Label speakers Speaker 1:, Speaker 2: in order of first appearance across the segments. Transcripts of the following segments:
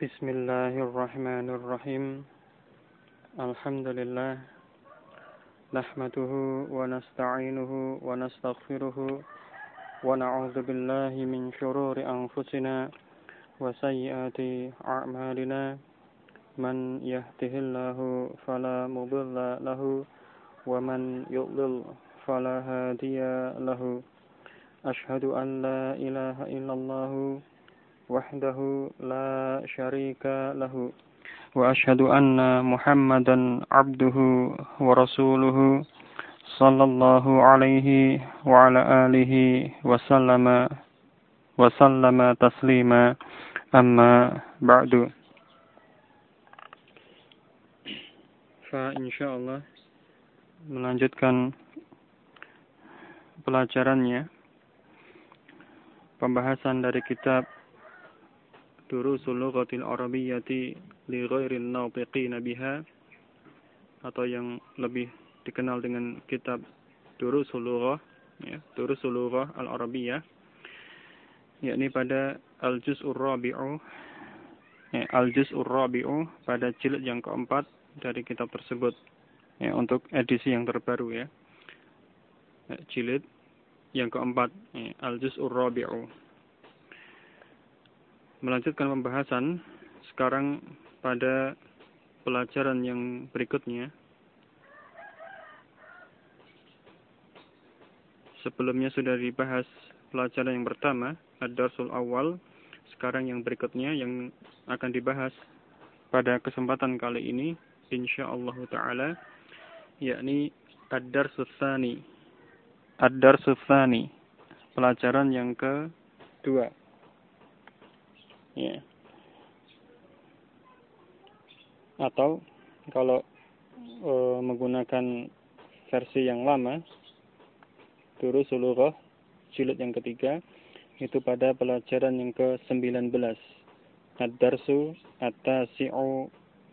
Speaker 1: Bismillahirrahmanirrahim. Alhamdulillah. Nahmaduhu wa nasta'inuhu wa nastaghfiruhu wa na'udzu billahi min shururi anfusina wa sayyiati a'malina. Man yahdihillahu fala mudilla lahu wa man yudlil fala hadiya lahu. Ashhadu an la ilaha illallah wahdahu la syarika lahu wa ashhadu anna Muhammadan abduhu wa rasuluhu sallallahu alaihi wa ala alihi wa sallama taslima amma ba'du. Fa insyaallah melanjutkan pelajarannya, pembahasan dari kitab Durusul Lughatil Arabiyyati li Ghairil Natiqina Biha, atau yang lebih dikenal dengan kitab Durusul Lughah, ya, Durusul Lughah Al-Arabiyyah, yakni pada Al-Juz'ur Rabi'u, Al-Juz'ur Rabi'u pada jilid yang keempat dari kitab tersebut, ya, untuk edisi yang terbaru, ya, jilid yang keempat, ya, Al-Juz'ur Rabi'u. Melanjutkan pembahasan sekarang pada pelajaran yang berikutnya. Sebelumnya sudah dibahas pelajaran yang pertama, Ad-Darsul Awal. Sekarang yang berikutnya yang akan dibahas pada kesempatan kali ini, insyaallah ta'ala, yakni Ad-Darsul Tsani. Ad-Darsul Tsani, pelajaran yang kedua. Ya. Atau kalau menggunakan versi yang lama, Durusul Lughah jilid yang ketiga, itu pada pelajaran yang ke-19, Ad-Darsu At-Tasi'u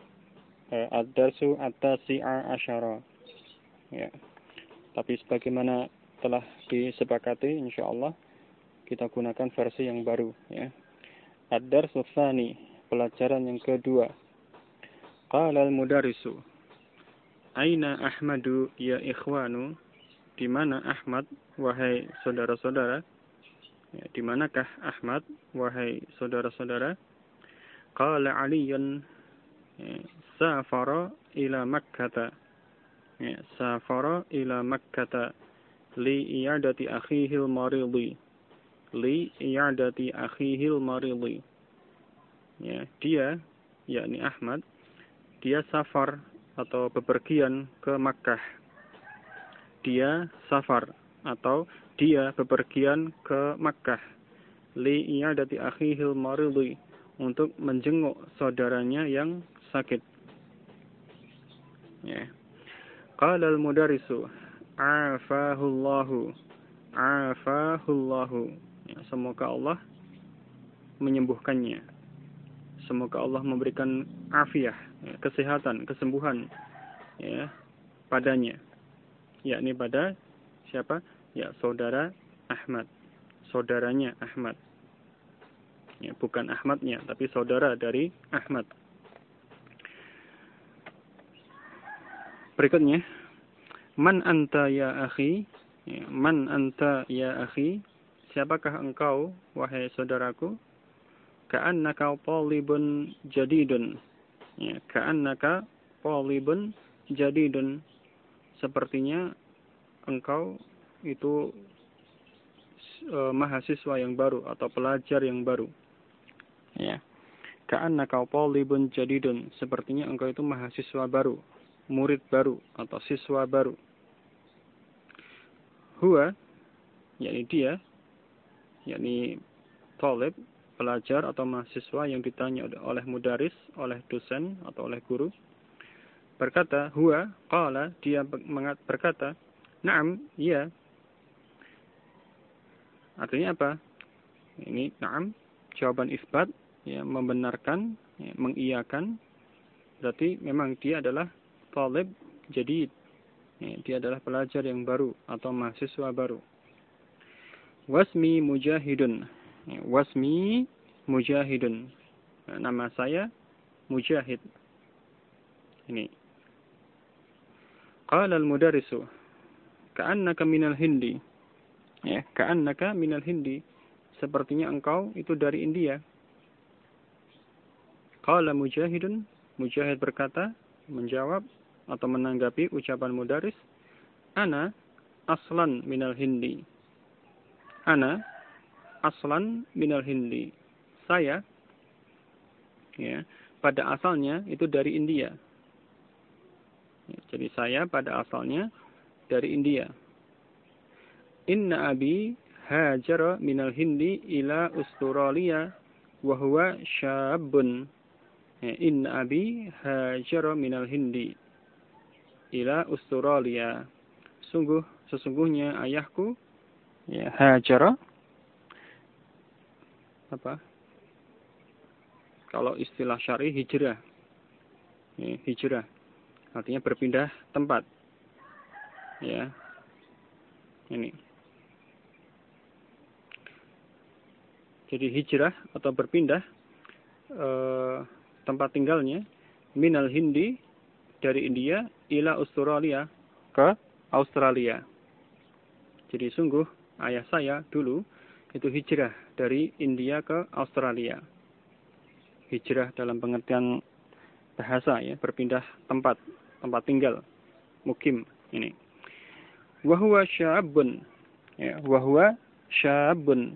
Speaker 1: At-Tasi'a Asyara. Ya. Tapi sebagaimana telah disepakati, insyaallah kita gunakan versi yang baru, ya. Ad-Darsul Tsani, pelajaran yang kedua. Qala al-mudarrisu, aina Ahmadu ya ikhwanu? Di mana Ahmad, wahai saudara-saudara? Ya, di manakah Ahmad, wahai saudara-saudara? Qala Aliyun, safara ila Makkah. Ya, safara ila Makkah li i'adati akhihi al-maridi. Li i'adati akhihi al-maridi. Ya, dia, yakni Ahmad, dia safar atau bepergian ke Makkah. Dia safar atau dia bepergian ke Makkah. Li i'adati akhihi al-maridi, untuk menjenguk saudaranya yang sakit. Ya. Qala al-mudarrisu, afahullahu. Afahullahu. Ya, semoga Allah menyembuhkannya. Semoga Allah memberikan afiah, ya, kesehatan, kesembuhan, ya, padanya. Yakni pada siapa? Ya, saudara Ahmad. Saudaranya Ahmad. Ya, bukan Ahmadnya, tapi saudara dari Ahmad. Berikutnya, man anta ya akhi? Ya, man anta ya akhi? Siapakah engkau, wahai saudaraku? Ka'annaka talibun jadidun. Ya, ka'annaka talibun jadidun. Sepertinya engkau itu mahasiswa yang baru atau pelajar yang baru. Ya. Ka'annaka talibun jadidun. Sepertinya engkau itu mahasiswa baru, murid baru atau siswa baru. Huwa, yakni dia, yakni talib, pelajar atau mahasiswa yang ditanya oleh mudaris, oleh dosen atau oleh guru, berkata, huwa, qala, dia berkata, na'am, iya. Artinya apa? Ini na'am, jawaban isbat, ya, membenarkan, ya, mengiyakan. Berarti memang dia adalah talib jadid. Ya, dia adalah pelajar yang baru atau mahasiswa baru. Wasmi mujahidun. Wasmi mujahidun. Nama saya Mujahid. Ini. Qala al-mudarrisu, ka'annaka minal Hindi. Ya, ka'annaka minal Hindi. Sepertinya engkau itu dari India. Qala Mujahidun, Mujahid berkata, menjawab atau menanggapi ucapan mudarris, ana aslan minal Hindi. Ana aslan minal Hindi. Saya, ya, pada asalnya itu dari India. Ya, jadi saya pada asalnya dari India. Inna abi hajara minal Hindi ila Australia wa huwa syabun. Ya, inna abi hajara minal Hindi ila Australia. Sesungguhnya ayahku, ya, hajara, apa? Kalau istilah syar'i hijrah. Ya, hijrah. Artinya berpindah tempat. Ya. Ini. Jadi hijrah atau berpindah tempat tinggalnya minal Hindi, dari India, ila Australia, ke Australia. Jadi sungguh ayah saya dulu itu hijrah dari India ke Australia. Hijrah dalam pengertian bahasa, ya, berpindah tempat tinggal, mukim ini. Wa huwa syabun. Ya, wa huwa syabun.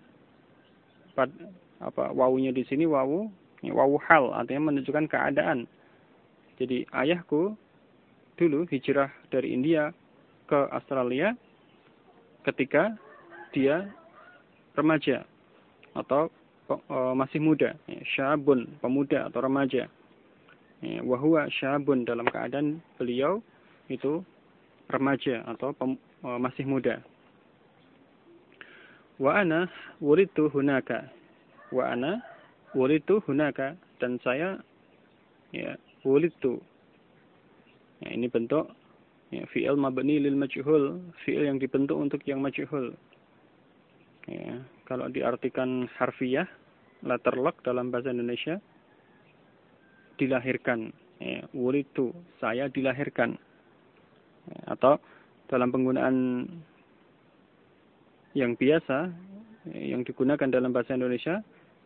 Speaker 1: Wawunya di sini wawu hal, artinya menunjukkan keadaan. Jadi ayahku dulu hijrah dari India ke Australia ketika dia remaja atau masih muda, ya, syabun, pemuda atau remaja. Ya, wa huwa syabun, dalam keadaan beliau itu remaja atau masih muda. Wa ana wulidtu hunaka. Wa ana wulidtu hunaka, dan saya, ya, wulidtu. Ya, ini bentuk, ya, fi'il mabni lil majhul, fi'il yang dibentuk untuk yang majhul. Ya, kalau diartikan harfiah, letter lock dalam bahasa Indonesia, dilahirkan. Ya, wulidtu, saya dilahirkan. Ya, atau dalam penggunaan yang biasa, yang digunakan dalam bahasa Indonesia,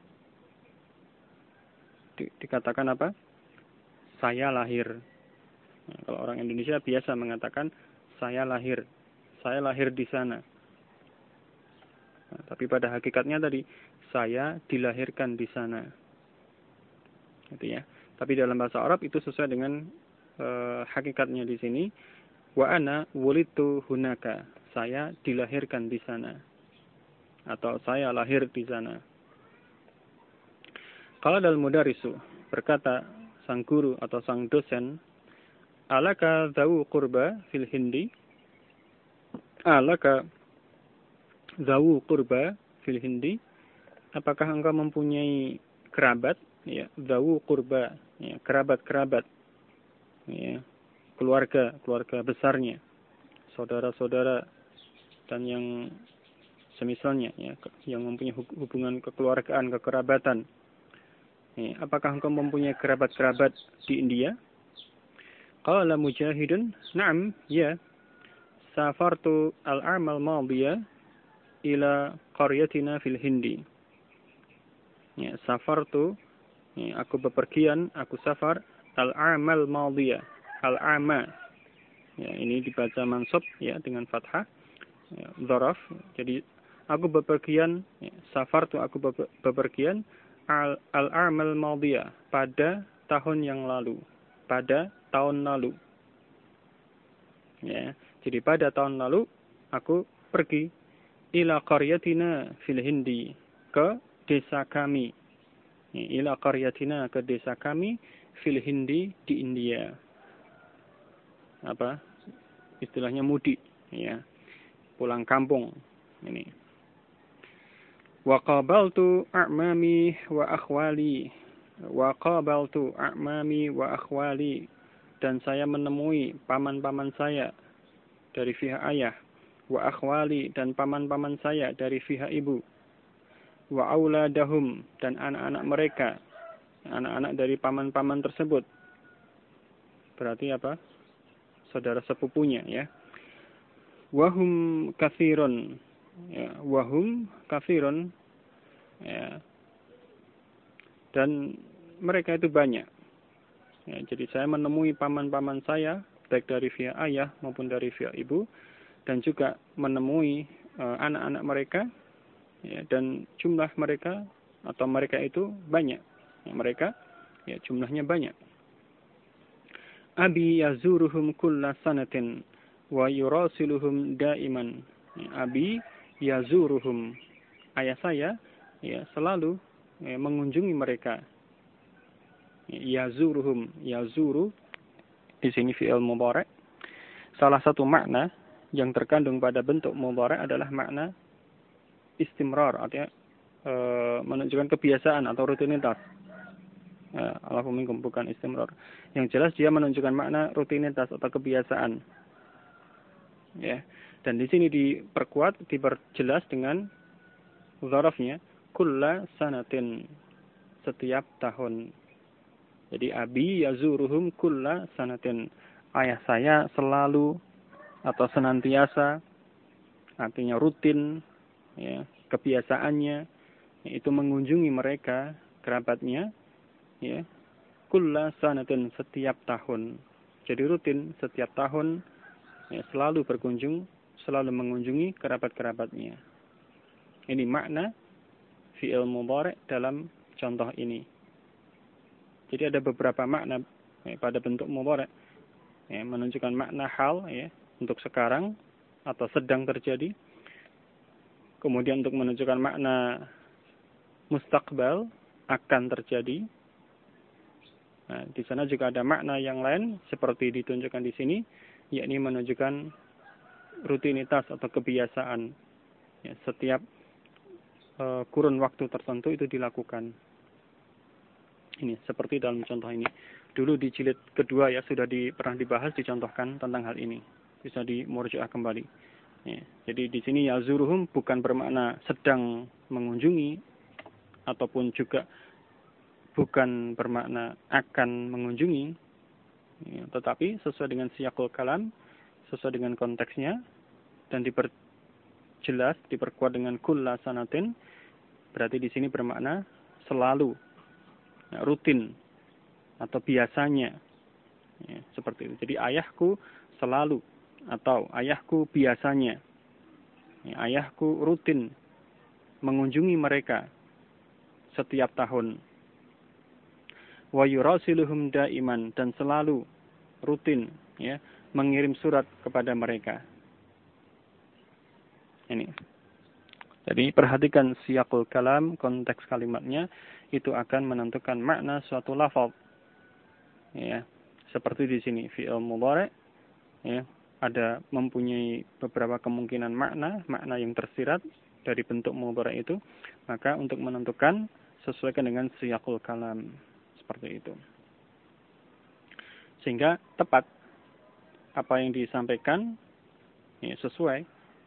Speaker 1: dikatakan apa? Saya lahir. Nah, kalau orang Indonesia biasa mengatakan saya lahir di sana. Nah, tapi pada hakikatnya tadi saya dilahirkan di sana. Gitu ya. Tapi dalam bahasa Arab itu sesuai dengan hakikatnya di sini. Wa ana wulidtu hunaka. Saya dilahirkan di sana. Atau saya lahir di sana. Qala al-mudarrisu, berkata sang guru atau sang dosen, alaka dzawu qurba fil Hindi? Alaka dzawu qurba fil Hindi? Apakah engkau mempunyai kerabat? Ya, dzawu qurba, ya, kerabat-kerabat. Ya, keluarga besarnya, saudara-saudara dan yang semisalnya, ya, yang mempunyai hubungan kekeluargaan, kekerabatan. Ya, apakah engkau mempunyai kerabat-kerabat di India? Qala Mujahidun, na'am, ya. Safartu al-amal madiyah ila qaryatina fil Hindi. Ya, safartu, ya, aku bepergian, aku safar, al-amal madiyah, al-ama. Ya, ini dibaca mansub, ya, dengan fathah, ya, dzaraf. Jadi aku bepergian, ya, safartu, aku bepergian al-amal madiyah, pada tahun yang lalu, pada tahun lalu. Ya, jadi pada tahun lalu aku pergi ila qaryatina fil Hindi, ke desa kami. Ya, ila qaryatina, ke desa kami fil Hindi, di India. Apa? Istilahnya mudik, ya. Pulang kampung ini. Wa qabaltu a'mami wa akhwali. Wa qabaltu a'mami wa akhwali, dan saya menemui paman-paman saya dari pihak ayah, wa akhwali, dan paman-paman saya dari pihak ibu, wa auladahum, dan anak-anak mereka, anak-anak dari paman-paman tersebut. Berarti apa? Saudara sepupunya, ya. Wahum katsirun, ya, wahum katsirun, ya. Dan mereka itu banyak. Ya, jadi saya menemui paman-paman saya, baik dari via ayah maupun dari via ibu, dan juga menemui anak-anak mereka, ya, dan jumlah mereka atau mereka itu banyak. Ya, mereka, ya, jumlahnya banyak. Abi yazuruhum kulla sanatin wa yurasiluhum daiman. Ya, abi yazuruhum, ayah saya, ya, selalu, ya, mengunjungi mereka. Yazuruhum, yazuru di sini fi'il mudhari'. Salah satu makna yang terkandung pada bentuk mudhari' adalah makna istimrar, artinya menunjukkan kebiasaan atau rutinitas. Allahu minkum, bukan istimrar. Yang jelas dia menunjukkan makna rutinitas atau kebiasaan. Ya. Dan di sini diperkuat, diperjelas dengan dzarafnya kulla sanatin, setiap tahun. Jadi abi yazuruhum kulla sanatin. Ayah saya selalu atau senantiasa, artinya rutin, ya, kebiasaannya itu mengunjungi mereka, kerabatnya, ya, kulla sanatin, setiap tahun. Jadi rutin setiap tahun, ya, selalu berkunjung, selalu mengunjungi kerabat-kerabatnya. Ini makna fi'il mudhari' dalam contoh ini. Jadi ada beberapa makna, ya, pada bentuk mudhari', ya, menunjukkan makna hal, ya, untuk sekarang atau sedang terjadi. Kemudian untuk menunjukkan makna mustaqbal, akan terjadi. Nah, di sana juga ada makna yang lain seperti ditunjukkan di sini, yakni menunjukkan rutinitas atau kebiasaan. Ya, setiap kurun waktu tertentu itu dilakukan. Ini seperti dalam contoh ini. Dulu di jilid kedua, ya, sudah pernah dibahas, dicontohkan tentang hal ini. Bisa dimurjaah kembali. Ya, jadi di sini yazuruhum bukan bermakna sedang mengunjungi, ataupun juga bukan bermakna akan mengunjungi, ya, tetapi sesuai dengan siyaqul kalam, sesuai dengan konteksnya, dan diperjelas, diperkuat dengan kulla sanatin, berarti di sini bermakna selalu, ya, rutin atau biasanya, ya, seperti itu. Jadi ayahku selalu atau ayahku biasanya, ya, ayahku rutin mengunjungi mereka setiap tahun. Wa yurasiluhum daiman, dan selalu rutin, ya, mengirim surat kepada mereka. Ini. Jadi perhatikan siyaqul kalam, konteks kalimatnya, itu akan menentukan makna suatu lafaz. Ya, seperti di sini fi'il mudhari', ya, ada mempunyai beberapa kemungkinan makna yang tersirat dari bentuk mudhari' itu, maka untuk menentukan sesuaikan dengan siyaqul kalam, seperti itu. Sehingga tepat apa yang disampaikan, ya, sesuai,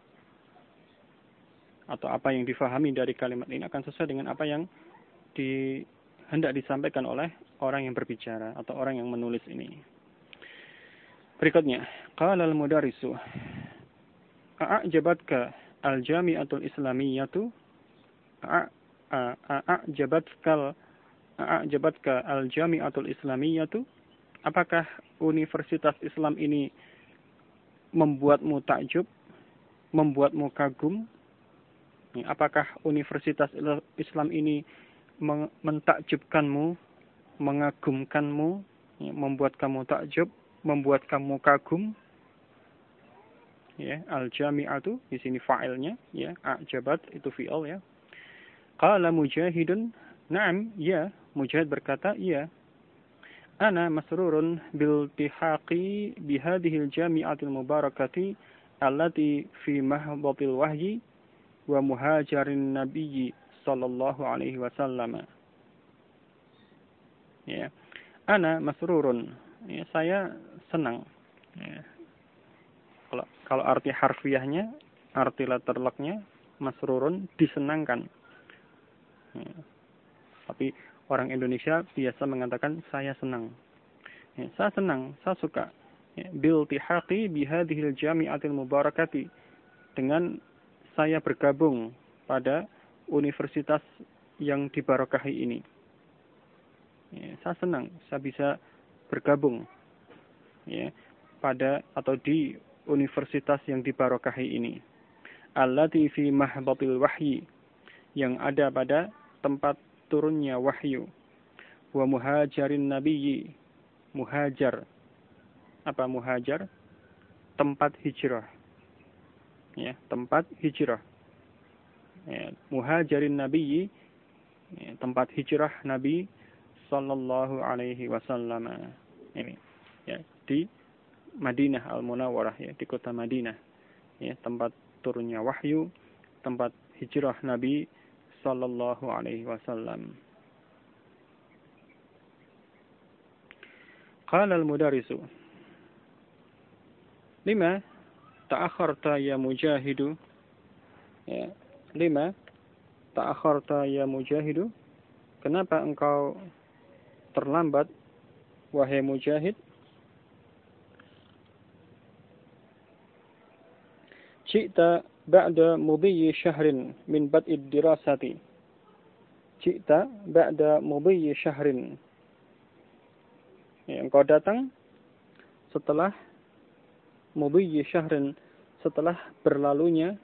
Speaker 1: atau apa yang difahami dari kalimat ini akan sesuai dengan apa yang hendak disampaikan oleh orang yang berbicara atau orang yang menulis ini. Berikutnya, qala al-mudarrisu a'jabatka al-jami'atul islamiyyatu a'jabatka al-jami'atul islamiyyatu, apakah universitas Islam ini membuatmu takjub, membuatmu kagum? Apakah universitas Islam ini mentakjubkanmu, mengagumkanmu, membuat kamu takjub, membuat kamu kagum? Ya, al-jami'atu di sini fa'ilnya, ya, a'jabat itu fi'il, ya. Qala Mujahidun, na'am, ya. Mujahid berkata, iya. Ana masrurun bil tihaqi bihadihil jami'atil mubarakati allati fi mahbatil wahyi wa muhajarin nabiyyi sallallahu alaihi wasallam. Ya. Ana masrurun. Ya, saya senang. Ya. Kalau arti harfiahnya, arti letterlocknya, masrurun, disenangkan. Ya. Tapi Orang Indonesia biasa mengatakan saya senang. Ya, saya senang, saya suka. Ya, biltihaqi bihadhil jami'atil mubarakati, dengan saya bergabung pada universitas yang dibarakahi ini. Ya, saya senang, saya bisa bergabung ya pada atau di universitas yang dibarakahi ini. Allati fi mahbatil wahyi, yang ada pada tempat turunnya wahyu. Wa muhajarin nabiyyi, muhajar. Apa muhajar? Tempat hijrah. Ya, tempat hijrah. Ya, muhajarin nabiyyi, ya, tempat hijrah Nabi sallallahu alaihi wasallam. Ini ya di Madinah Al-Munawwarah, ya di kota Madinah. Ya, tempat turunnya wahyu, tempat hijrah Nabi sallallahu alaihi wasallam. Qala al-mudarrisu, lima ta'akharta ya mujahidu? Ya, lima ta'akharta ya mujahidu? Kenapa engkau terlambat, wahai mujahid? Ji'ta ba'da mudiyyi syahrin min bad'id dirasati. Ji'ta ba'da mudiyyi syahrin. Ya, engkau datang setelah mudiyyi syahrin, setelah berlalunya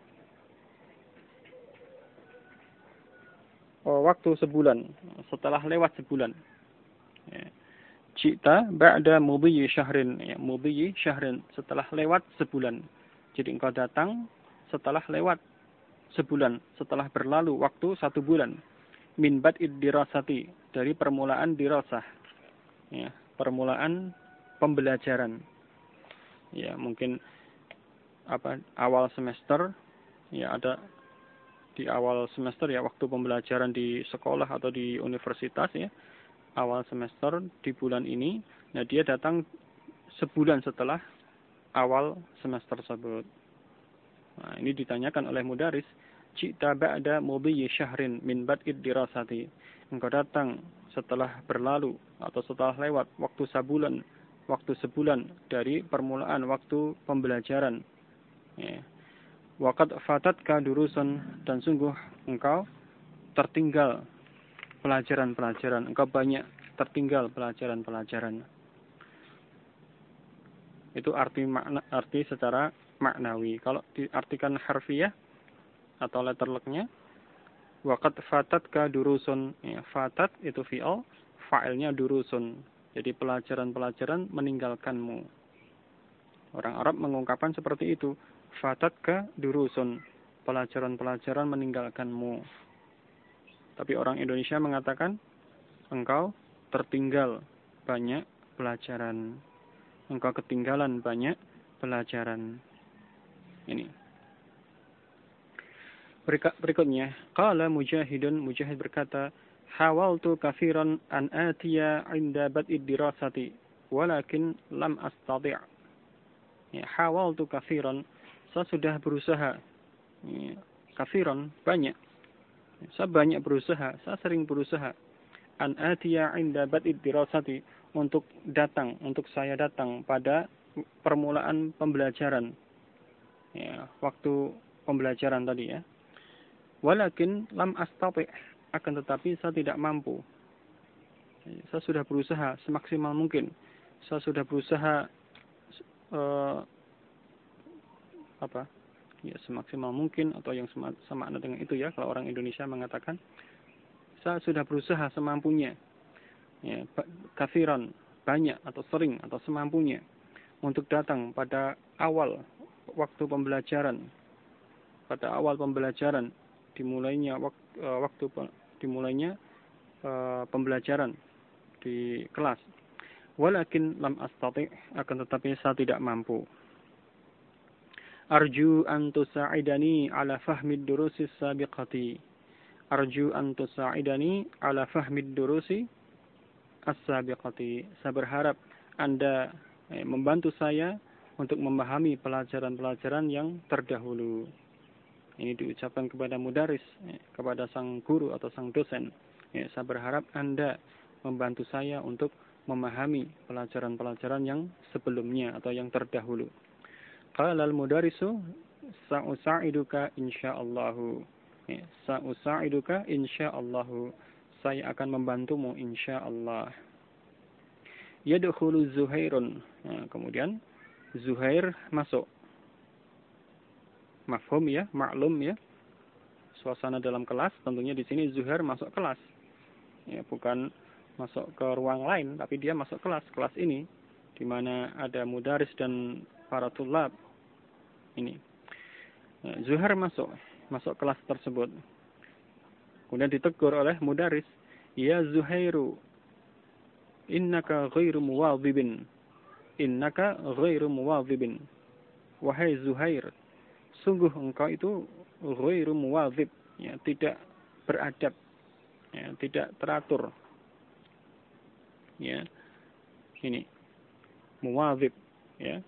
Speaker 1: waktu sebulan, setelah lewat sebulan. Ya. Ji'ta ba'da mudiyyi syahrin, ya, mudiyyi syahrin, setelah lewat sebulan. Jadi engkau datang setelah lewat sebulan, setelah berlalu waktu 1 bulan. Min bad'id dirasati, dari permulaan dirasah. Ya, permulaan pembelajaran. Ya, mungkin awal semester, ya ada di awal semester ya, waktu pembelajaran di sekolah atau di universitas ya. Awal semester di bulan ini, nah dia datang sebulan setelah awal semester tersebut. Nah, ini ditanyakan oleh mudaris, ji'ta ba'da mudiyyi syahrin min bad'id dirasati. Engkau datang setelah berlalu atau setelah lewat waktu sebulan dari permulaan waktu pembelajaran. Ya. Waqad fatatka durusan, dan sungguh engkau tertinggal pelajaran-pelajaran. Engkau banyak tertinggal pelajaran-pelajaran. Itu arti secara maknawi. Kalau diartikan harfiah atau letterleknya, waqad fatatka durusun. Ya, fatat itu fi'il, fa'ilnya durusun. Jadi pelajaran-pelajaran meninggalkanmu. Orang Arab mengungkapkan seperti itu. Fatatka durusun, pelajaran-pelajaran meninggalkanmu. Tapi orang Indonesia mengatakan, engkau tertinggal banyak pelajaran. Engkau ketinggalan banyak pelajaran. Ini. Berikutnya, qala mujahidun, mujahid berkata, hawaltu kafiran an atiya inda bad'id dirasati, walakin lam astati'. Ya, hawaltu kafiran, saya sudah berusaha. Ya, kafiran, banyak. Saya banyak berusaha, saya sering berusaha. An atiya inda bad'id dirasati, untuk saya datang pada permulaan pembelajaran. Ya, waktu pembelajaran tadi ya. Walakin lam astati', akan tetapi saya tidak mampu. Saya sudah berusaha semaksimal mungkin. Saya sudah berusaha ya semaksimal mungkin, atau yang sama dengan itu ya, kalau orang Indonesia mengatakan saya sudah berusaha semampunya. Ya, kafiran, banyak atau sering atau semampunya untuk datang pada awal waktu pembelajaran. Pada awal pembelajaran dimulainya pembelajaran di kelas. Walakin lam astati', akan tetapi saya tidak mampu. Arju an tusa'idani ala fahmid durusi sabiqati. Arju an tusa'idani ala fahmid durusi as-sabiqati. Saya berharap Anda membantu saya untuk memahami pelajaran-pelajaran yang terdahulu. Ini diucapkan kepada mudaris, kepada sang guru atau sang dosen. Ya, saya berharap Anda membantu saya untuk memahami pelajaran-pelajaran yang sebelumnya atau yang terdahulu. Qala al-mudarisu sa'usa'iduka insyaallahu. Ya, sa'usa'iduka insyaallahu. Saya akan membantumu insyaallah. Yadkhulu Zuhairun. Nah, kemudian Zuhair masuk. Mafhum ya, maklum ya. Suasana dalam kelas, tentunya di sini Zuhair masuk kelas. Ya, bukan masuk ke ruang lain, tapi dia masuk kelas ini di mana ada mudaris dan para tulab. Ini. Ya, Zuhair masuk kelas tersebut. Kemudian ditegur oleh mudaris, "Ya Zuhairu, innaka ghairu muwadhibin. Innaka ghairu muwadhibin." Wahai Zuhair, sungguh engkau itu ghairu muwadhib, ya, tidak beradab, ya, tidak teratur. Ya. Ini muwadhib, ya.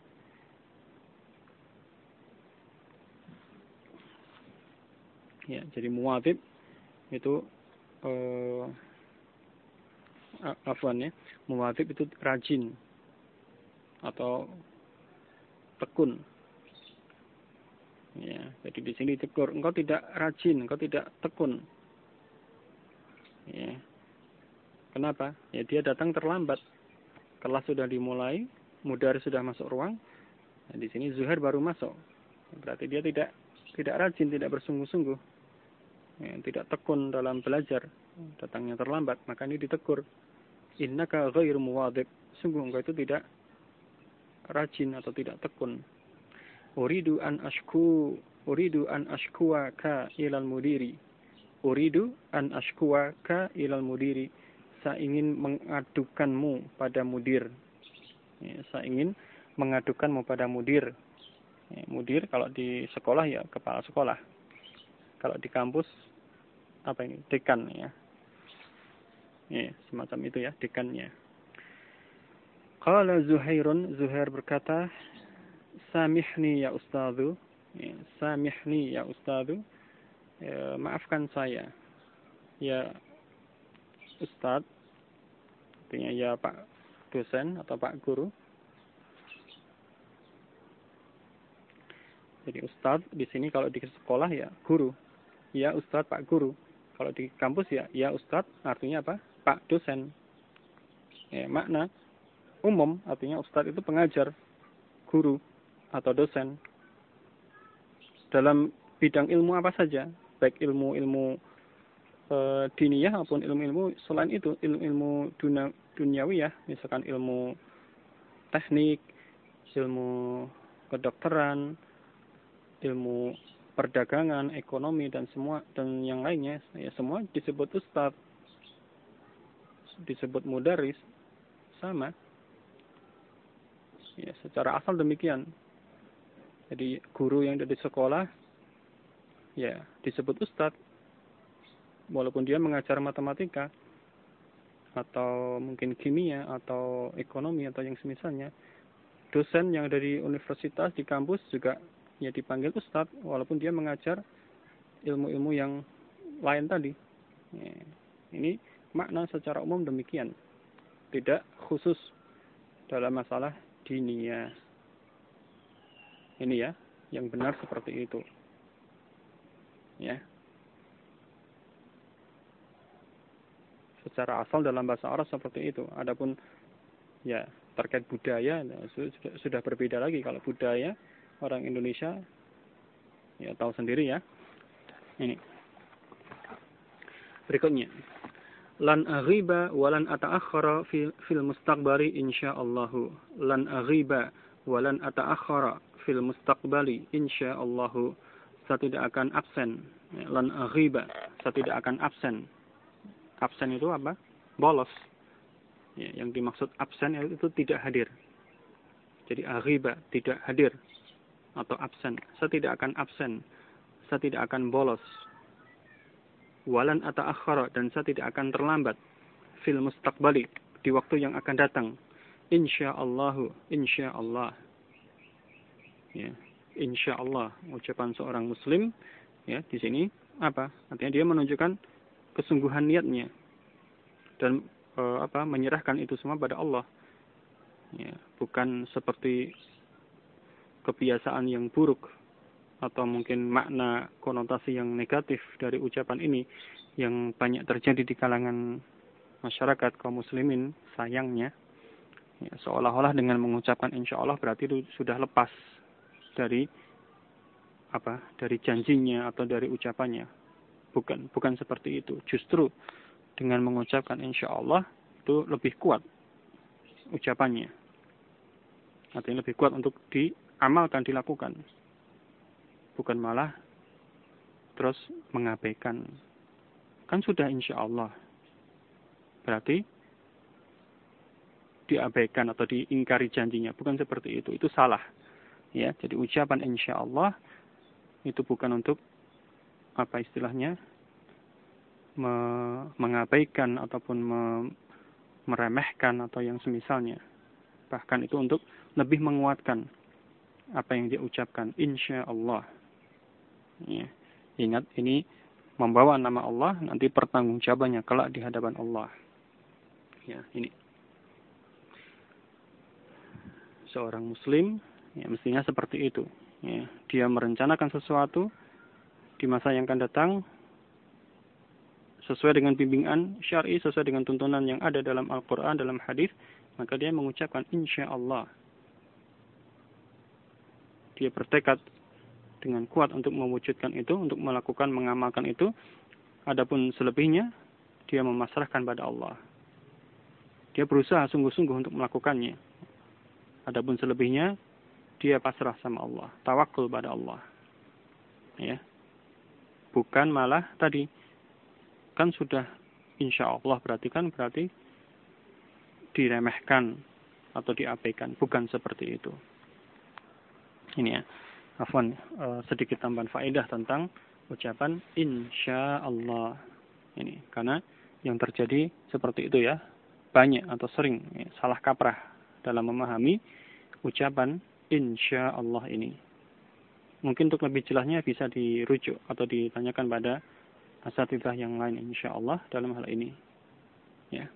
Speaker 1: Ya, jadi muwadhib itu afwan ya. Muwadhib itu rajin atau tekun. Ya, jadi di sini ditegur, engkau tidak rajin, engkau tidak tekun. Ya. Kenapa? Ya, dia datang terlambat. Kelas sudah dimulai, mudaris sudah masuk ruang. Nah, di sini Zuhair baru masuk. Berarti dia tidak rajin, tidak bersungguh-sungguh. Ya, tidak tekun dalam belajar. Datangnya terlambat, maka ini ditegur. Innaka ghairu muwadhib. Sungguh engkau itu tidak rajin atau tidak tekun. Uridu an ashkuwaka ilal mudiri. Uridu an ashkuwaka ilal mudiri. Saya ingin mengadukanmu pada mudir. Ya, saya ingin mengadukanmu pada mudir. Ya, mudir kalau di sekolah ya kepala sekolah. Kalau di kampus apa ini? Dekan ya. Ya, semacam itu ya, dekannya. Qala Zuhairun, Zuhair berkata, "Samihni ya ustadzu." Ya, samihni ya ustadzu. Ya, maafkan saya. Ya Ustadz, artinya ya Pak dosen atau Pak guru. Jadi Ustadz di sini kalau di sekolah ya guru. Ya Ustadz Pak guru. Kalau di kampus ya Ustadz artinya apa? Pak dosen. Ya, makna umum artinya Ustadz itu pengajar, guru atau dosen. Dalam bidang ilmu apa saja, baik ilmu-ilmu diniyah maupun ilmu-ilmu selain itu, ilmu-ilmu duniawi ya, misalkan ilmu teknik, ilmu kedokteran, ilmu perdagangan, ekonomi dan yang lainnya, ya semua disebut ustadz, disebut mudaris, sama. Ya, secara asal demikian. Jadi guru yang ada di sekolah ya disebut ustadz. Walaupun dia mengajar matematika atau mungkin kimia atau ekonomi atau yang semisalnya, dosen yang dari universitas di kampus juga ya dipanggil ustadz walaupun dia mengajar ilmu-ilmu yang lain tadi. Ya, ini makna secara umum demikian, tidak khusus dalam masalah diniyah. Ini ya yang benar seperti itu. Ya. Secara asal dalam bahasa Arab seperti itu. Adapun ya terkait budaya sudah berbeda lagi. Kalau budaya orang Indonesia ya tahu sendiri ya. Ini berikutnya, lan aghiba walan ata'akhkhara fil mustaqbali insyaallah. Lan aghiba walan ata'akhkhara fil mustaqbali insyaallah. Saya tidak akan absen. Lan aghiba, saya tidak akan absen. Absen itu apa? Bolos. Ya, yang dimaksud absen itu tidak hadir. Jadi aghiba, tidak hadir atau absen. Saya tidak akan absen. Saya tidak akan bolos. Walan ata'akhkhara, dan saya tidak akan terlambat. Fil mustaqbali, di waktu yang akan datang. Insyaallah, insyaallah. Ya, insyaallah, ucapan seorang muslim ya di sini apa? Artinya dia menunjukkan kesungguhan niatnya. dan menyerahkan itu semua pada Allah. Ya, bukan seperti kebiasaan yang buruk atau mungkin makna konotasi yang negatif dari ucapan ini yang banyak terjadi di kalangan masyarakat kaum muslimin, sayangnya. Ya, seolah-olah dengan mengucapkan insya Allah berarti itu sudah lepas dari dari janjinya atau dari ucapannya. Bukan seperti itu. Justru dengan mengucapkan insya Allah itu lebih kuat ucapannya. Artinya lebih kuat untuk diamalkan, dilakukan. Bukan malah terus mengabaikan. Kan sudah insya Allah. Berarti diabaikan atau diingkari janjinya. Bukan seperti itu. Itu salah. Ya, jadi ucapan insya Allah itu bukan untuk istilahnya mengabaikan ataupun meremehkan atau yang semisalnya. Bahkan itu untuk lebih menguatkan apa yang dia ucapkan, insya Allah. Ya. Ingat, ini membawa nama Allah, nanti pertanggungjawabannya kelak di hadapan Allah. Ya, ini seorang muslim ya mestinya seperti itu. Ya, dia merencanakan sesuatu di masa yang akan datang sesuai dengan bimbingan syar'i, sesuai dengan tuntunan yang ada dalam Al-Quran, dalam hadis, maka dia mengucapkan insya Allah. Dia bertekad dengan kuat untuk mewujudkan itu, untuk melakukan, mengamalkan itu. Adapun selebihnya, dia memasrahkan pada Allah. Dia berusaha sungguh-sungguh untuk melakukannya. Adapun selebihnya, dia pasrah sama Allah. Tawakul pada Allah. Ya. Bukan malah tadi, kan sudah insya Allah berarti diremehkan atau diabaikan. Bukan seperti itu. Ini ya. Afwan, sedikit tambahan faedah tentang ucapan insya Allah. Ini karena yang terjadi seperti itu ya, banyak atau sering ya, salah kaprah dalam memahami ucapan insya Allah ini. Mungkin untuk lebih jelasnya bisa dirujuk atau ditanyakan pada asatidzah yang lain insya Allah dalam hal ini. Ya.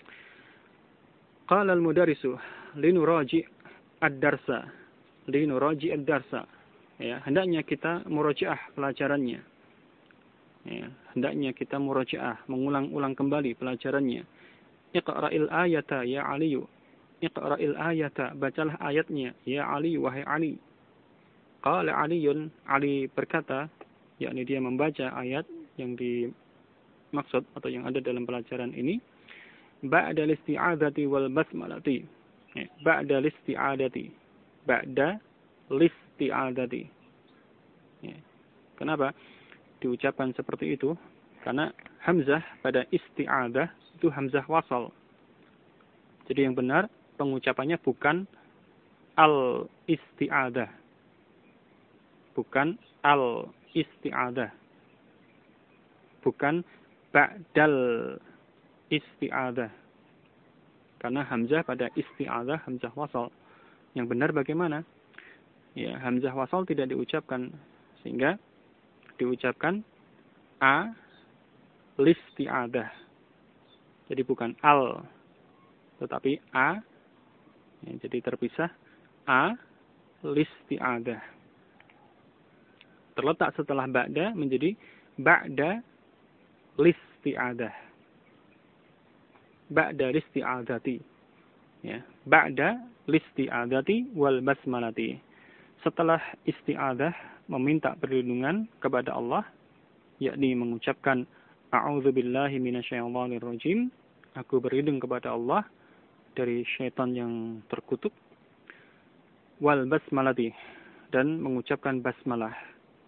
Speaker 1: Qala al-mudarrisu linuraji ad-darsa. Linuraji ad-darsa. Ya, hendaknya kita murajaah pelajarannya. Ya, hendaknya kita murajaah, mengulang-ulang kembali pelajarannya. Iqra'il ayata ya Ali. Iqra'il ayata, bacalah ayatnya ya Ali, wahai Ali. Qala Aliyun, Ali berkata, yakni dia membaca ayat yang dimaksud atau yang ada dalam pelajaran ini. Ba'da listi'adzati wal basmalati. Ya, ba'da listi'adzati. Ba'da listi'adzati. Ya. Kenapa diucapkan seperti itu? Karena hamzah pada isti'adzah itu hamzah wasal. Jadi yang benar pengucapannya bukan al-isti'adzah. Bukan al-isti'adzah. Bukan ba'dal isti'adzah. Karena hamzah pada isti'adzah hamzah wasal. Yang benar bagaimana? Ya, hamzah wasal tidak diucapkan sehingga diucapkan a listi'adzah. Jadi bukan al tetapi a. Ya, jadi terpisah a listi'adzah. Terletak setelah ba'da menjadi ba'da listi'adzah. Ba'da listi'adzati. Ya, ba'da listi'adzati wal basmalati. Setelah isti'adzah meminta perlindungan kepada Allah, yakni mengucapkan a'udzubillahi minasyaitonir rajim, aku berlindung kepada Allah dari syaitan yang terkutuk, wal basmalati, dan mengucapkan basmalah,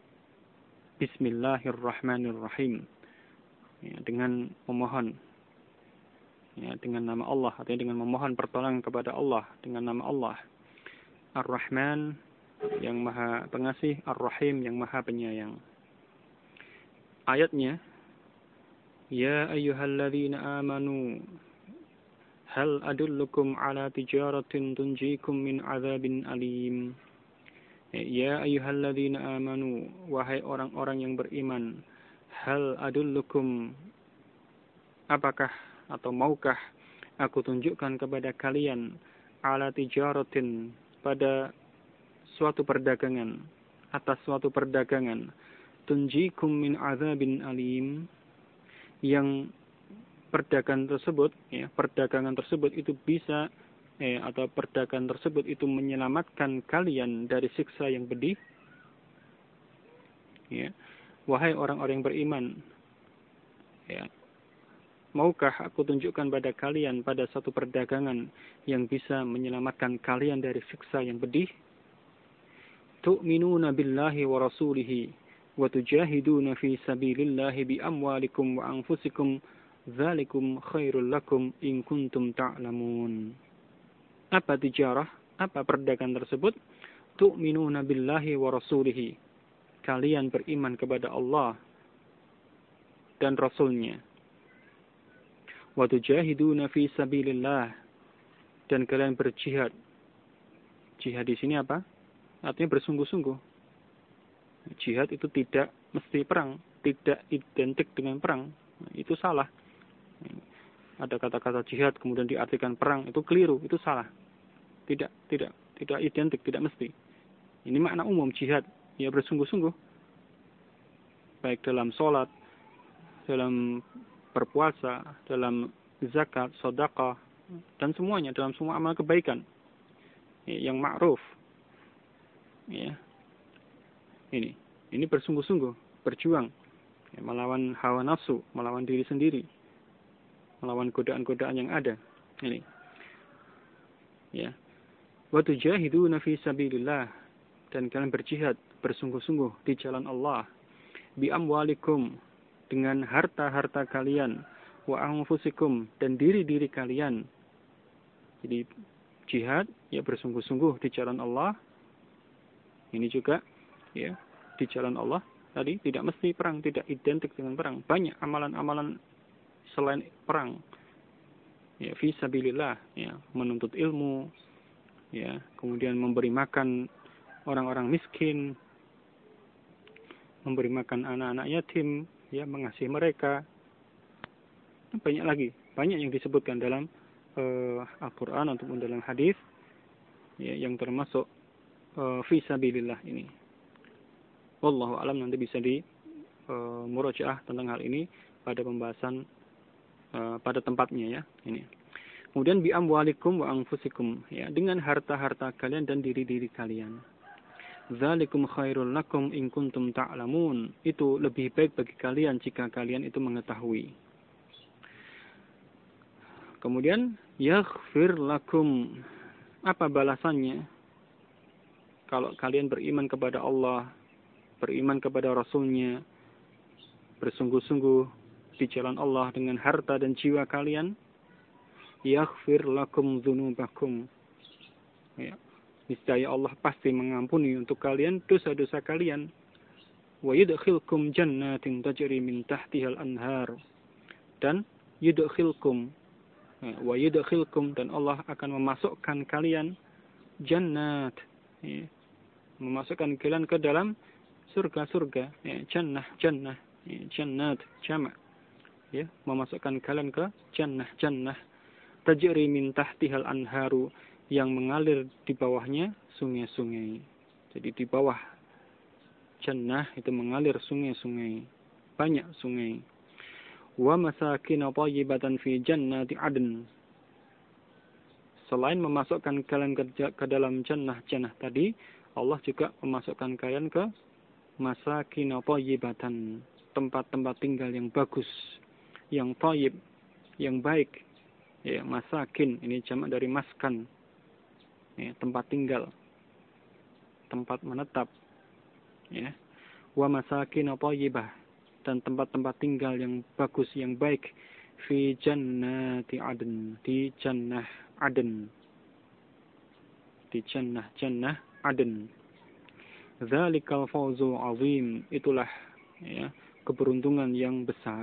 Speaker 1: bismillahirrahmanirrahim, ya, dengan memohon, ya, dengan nama Allah, artinya dengan memohon pertolongan kepada Allah dengan nama Allah, Ar-Rahman yang maha pengasih, Ar-Rahim yang maha penyayang. Ayatnya, ya ayyuhalladzina amanu hal adullukum ala tijaratin tunjikum min azabin alim. Ya ayyuhalladzina amanu, wahai orang-orang yang beriman, hal adullukum, apakah atau maukah aku tunjukkan kepada kalian ala tijaratin pada suatu perdagangan, atas suatu perdagangan, tunjikum min azabin alim, yang perdagangan tersebut itu bisa atau perdagangan tersebut itu menyelamatkan kalian dari siksa yang pedih. Ya. Wahai orang-orang yang beriman, ya, maukah aku tunjukkan pada kalian pada satu perdagangan yang bisa menyelamatkan kalian dari siksa yang pedih? Tu'minuna billahi wa rasulihi wa tujahiduna fi sabilillahi bi amwalikum wa anfusikum dzalikum khairul lakum in kuntum ta'lamun. Apa tijarah? Apa perdagangan tersebut? Tu'minuna billahi wa rasulihi. Kalian beriman kepada Allah dan Rasulnya. Wa tujahiduna fi sabilillah. Dan kalian berjihad. Jihad di sini apa? Artinya bersungguh-sungguh. Jihad itu tidak mesti perang, tidak identik dengan perang. Itu salah. Ada kata-kata jihad kemudian diartikan perang, itu keliru, itu salah. Tidak identik, tidak mesti. Ini makna umum jihad, ya bersungguh-sungguh. Baik dalam sholat, dalam berpuasa, dalam zakat, sedekah, dan semuanya, dalam semua amal kebaikan yang ma'ruf. Ya. Ini bersungguh-sungguh, berjuang, ya, melawan hawa nafsu, melawan diri sendiri, melawan godaan-godaan yang ada. Ini. Ya. Wa tujahiduna fi sabilillah, dan kalian berjihad bersungguh-sungguh di jalan Allah. Bi amwalikum, dengan harta-harta kalian, wa anfusikum, dan diri-diri kalian. Jadi jihad ya bersungguh-sungguh di jalan Allah. Ini juga ya di jalan Allah. Tadi tidak mesti perang, tidak identik dengan perang. Banyak amalan-amalan selain perang. Ya, fi sabilillah, ya, menuntut ilmu, ya, kemudian memberi makan orang-orang miskin, memberi makan anak-anak yatim, ya, mengasihi mereka. Banyak lagi, banyak yang disebutkan dalam Al-Qur'an ataupun dalam hadis, ya, yang termasuk fi sabilillah ini. Wallahu alam, nanti bisa di murajaah tentang hal ini pada pembahasan pada tempatnya, ya, ini. Kemudian bi amwalikum wa anfusikum, ya, dengan harta-harta kalian dan diri-diri kalian. Dzalikum khairul lakum in kuntum ta'lamun. Itu lebih baik bagi kalian jika kalian itu mengetahui. Kemudian yaghfir lakum. Apa balasannya? Kalau kalian beriman kepada Allah, beriman kepada Rasulnya, bersungguh-sungguh di jalan Allah dengan harta dan jiwa kalian, yaghfir lakum dzunubakum. Ya. Niscaya Allah pasti mengampuni untuk kalian dosa-dosa kalian. Wa yudkhilkum jannatin tajri min tahtihal anhar. Dan yudkhilkum, wa yudkhilkum, dan Allah akan memasukkan kalian jannat, ya, memasukkan kalian ke dalam surga-surga, ya, jannah, ya, jannat jamak, ya, memasukkan kalian ke jannah tajri min tahtihal anharu, yang mengalir di bawahnya sungai-sungai. Jadi di bawah jannah itu mengalir sungai-sungai, banyak sungai. Wa masakin thayyibatan fi jannati adn. Selain memasukkan kalian ke dalam jannah tadi, Allah juga memasukkan kalian ke masakin thayyibatan, tempat-tempat tinggal yang bagus, yang thayyib, yang baik. Ya, masakin ini jamak dari maskan. Ya, tempat tinggal, tempat menetap. Ya. Wa masakin thayyibah, dan tempat-tempat tinggal yang bagus, yang baik, fi jannati adn, di jannah adn, di jannah adn. Dzalikal fawzul azim, itulah, ya, keberuntungan yang besar.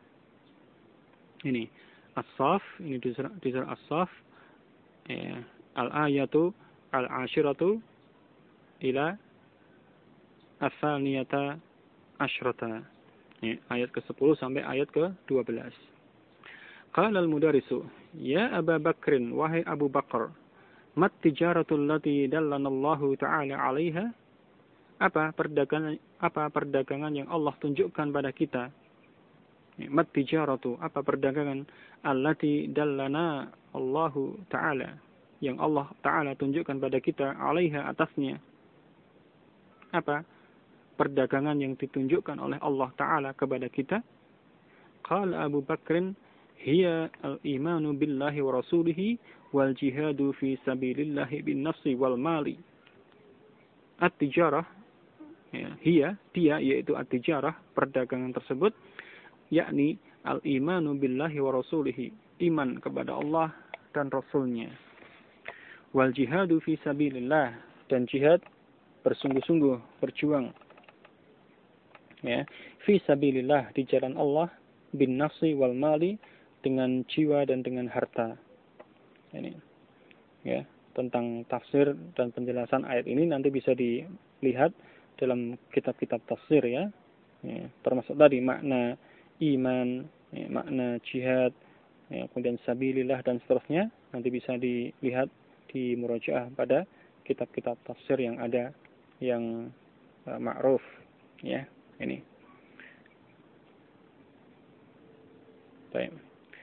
Speaker 1: Ini As-Saff, ini di surah As-Saff, ya, al-ayatu al-ashiratu ila as-saniyata asyrata. Ya, ayat ke-10 sampai ayat ke-12. Qala al-mudarrisu, ya Aba Bakrin, wahai Abu Bakar, mat tijaratul lati dallanallahu ta'ala 'alaiha? Apa perdagangan yang Allah tunjukkan pada kita? Mat tijaratu, apa perdagangan allati dallana Allahu ta'ala, yang Allah ta'ala tunjukkan pada kita 'alaiha, atasnya? Apa perdagangan yang ditunjukkan oleh Allah ta'ala kepada kita? Qala Abu Bakrin, hiya al-imanu billahi wa rasulihi wal jihadu fi sabilillahi bin nafsi wal mali. At-tijarah, hiya, dia, yaitu at-tijarah, perdagangan tersebut, yakni al-imanu billahi wa rasulihi, iman kepada Allah dan Rasulnya. Wal jihadu fi sabilillah, dan jihad bersungguh-sungguh, berjuang. Ya, fi sabilillah, di jalan Allah, bin nafsi wal mali, dengan jiwa dan dengan harta. Ini, ya, tentang tafsir dan penjelasan ayat ini nanti bisa dilihat dalam kitab-kitab tafsir, ya. Ya, termasuk tadi makna iman, ya, makna jihad, ya, kemudian sabilillah dan seterusnya, nanti bisa dilihat di murajaah pada kitab-kitab tafsir yang ada, yang ma'ruf, ya, ini. Baik.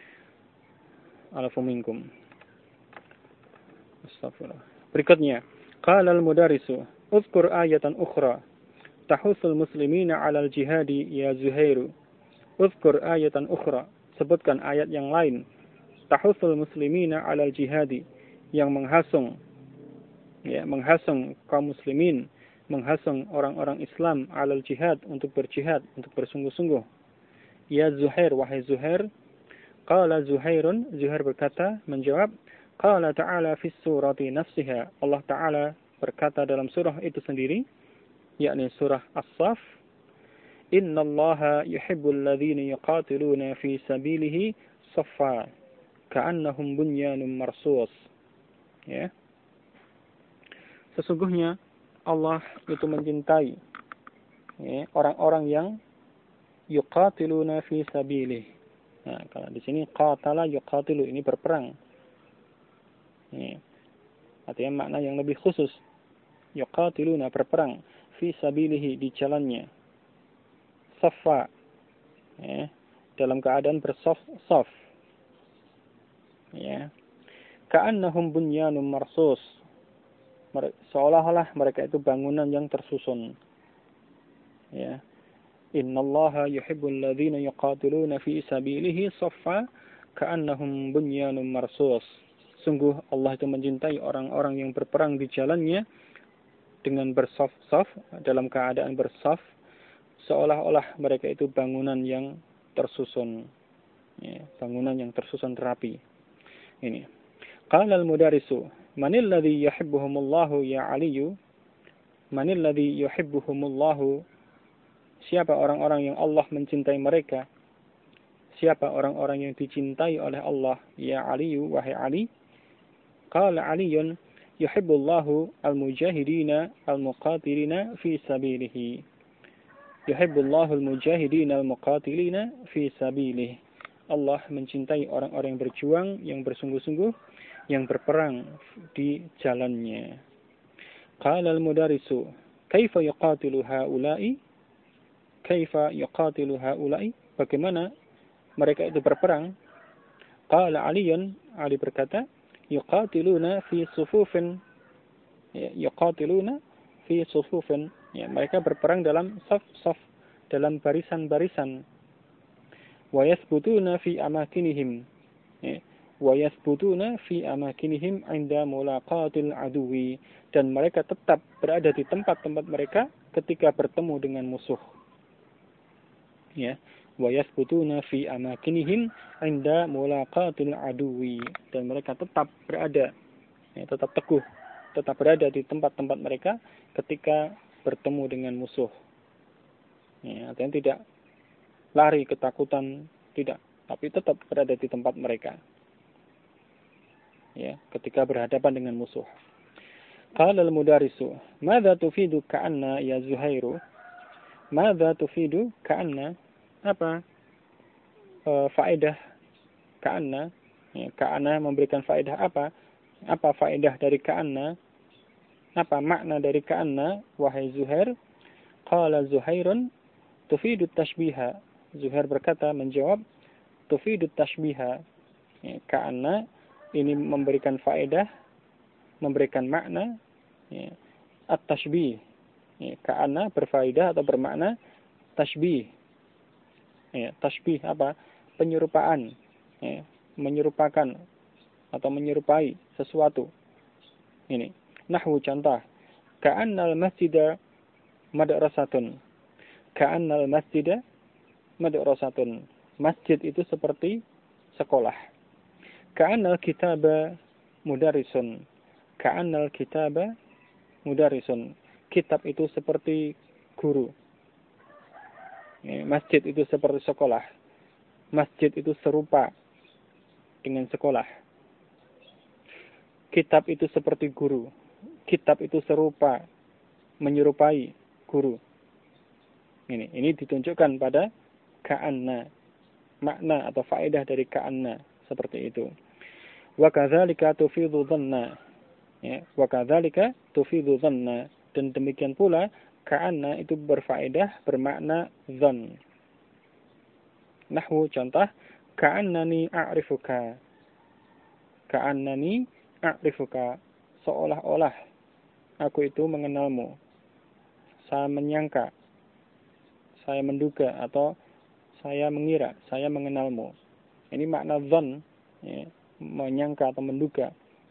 Speaker 1: Alafu minkum. Astagfirullah. Berikutnya, qala al-mudarrisu, uzkur ayatan ukhra tahusul muslimina 'alal jihadi ya Zuhairu. Uzkur ayatan ukhra, sebutkan ayat yang lain, tahusul muslimina 'alal jihadi, yang menghasung, ya, menghasung kaum muslimin, menghasung orang-orang Islam 'alal jihad, untuk berjihad, untuk bersungguh-sungguh. Ya Zuhair, wahai Zuhair. Qala Zuhairun, Zuhair berkata, menjawab, qala ta'ala fis surati nafsiha, Allah ta'ala berkata dalam surah itu sendiri, yakni surah As-Saff, innallaha yuhibbul ladzina yuqatiluna fi sabilihi saffa ka'annahum bunyanun marsus. Ya. Sesungguhnya Allah itu mencintai, ya, orang-orang yang yuqatiluna fi sabilihi. Nah, kalau di sini qatala yuqatilu, ini berperang. Ini artinya makna yang lebih khusus. Yuqatiluna, berperang, fi sabilihi, di jalannya. Saffa, ya, dalam keadaan bersaf-saf. Ya. Ka'annahum bunyanun marsus, seolah-olah mereka itu bangunan yang tersusun. Ya. Innallaha yuhibbul ladzina yuqatiluna fi sabilihi saffa ka'annahum bunyanun marsus. Sungguh Allah itu mencintai orang-orang yang berperang di jalannya dengan bersaf-saf, dalam keadaan bersaf, seolah-olah mereka itu bangunan yang tersusun, ya, bangunan yang tersusun rapi. Ini. Qala al-mudarrisu, manil ladzi yuhibbuhumullahu ya Aliyu? Manil ladzi yuhibbuhumullahu? Siapa orang-orang yang Allah mencintai mereka? Siapa orang-orang yang dicintai oleh Allah? Ya Aliyu, wahai Ali. Qala Aliyun, yuhibbullahu al-mujahidina al-muqatilina fi sabilihi. Yuhibbullahu al-mujahidina al-muqatilina fi sabilihi. Allah mencintai orang-orang yang berjuang, yang bersungguh-sungguh, yang berperang di jalannya. Qala al-mudarrisu, kaifa yuqatilu haula'i? Kaifa yuqatilu haula'i? Bagaimana mereka itu berperang? Qala Aliyun, Ali berkata, yuqatiluna fi sufufin. Yuqatiluna fi sufufin. Ya, mereka berperang dalam saf-saf, dalam barisan-barisan. Wa yathbutuna fi amakinihim. Wa yathbutuna fi amakinihim 'inda mulaqatil aduwi, dan mereka tetap berada di tempat-tempat mereka ketika bertemu dengan musuh. Ya, wa yathbutuna fi amakinihim 'inda mulaqatil aduwi, dan mereka tetap berada, ya, tetap teguh, tetap berada di tempat-tempat mereka ketika bertemu dengan musuh. Ya, artinya tidak lari ketakutan, tidak, tapi tetap berada di tempat mereka. Ya, ketika berhadapan dengan musuh. Qala al-mudarrisu, madza tufidu ka'anna ya Zuhairu? Madza tufidu ka'anna? Apa faedah ka'anna. Ya, ka'anna memberikan faedah apa? Apa faedah dari ka'anna? Apa makna dari ka'anna, wahai Zuhair? Qala Zuhairun tufidut tashbiha. Zuhair berkata, menjawab, tufidut tashbiha. Ya, ka'anna ini memberikan faedah, memberikan makna, ya, at-tashbih. Ya, ka'anna berfaedah atau bermakna tashbih. Ya, tashbih apa? Penyerupaan. Ya, menyerupakan atau menyerupai sesuatu. Ini. Nahwu contoh. Ka'annal masjida madrasatun. Ka'annal masjida madrasatun. Masjid itu seperti sekolah. Ka'annal kitaba mudarrisun. Ka'annal kitaba mudarrisun. Kitab itu seperti guru. Masjid itu seperti sekolah. Masjid itu serupa dengan sekolah. Kitab itu seperti guru. Kitab itu serupa, menyerupai guru. Ini ditunjukkan pada ka'anna. Makna atau faedah dari ka'anna seperti itu. Wa kadzalika tufidhu dhanna. Ya, wa kadzalika tufidhu dhanna. Dan demikian pula ka'anna itu berfaedah bermakna dhann. Nahwu contoh, ka'annani a'rifuka. Ka'annani a'rifuka. Seolah-olah aku itu mengenalmu. Saya menyangka, saya menduga, atau saya mengira, saya mengenalmu. Ini makna dhann, ya, menyangka atau menduga.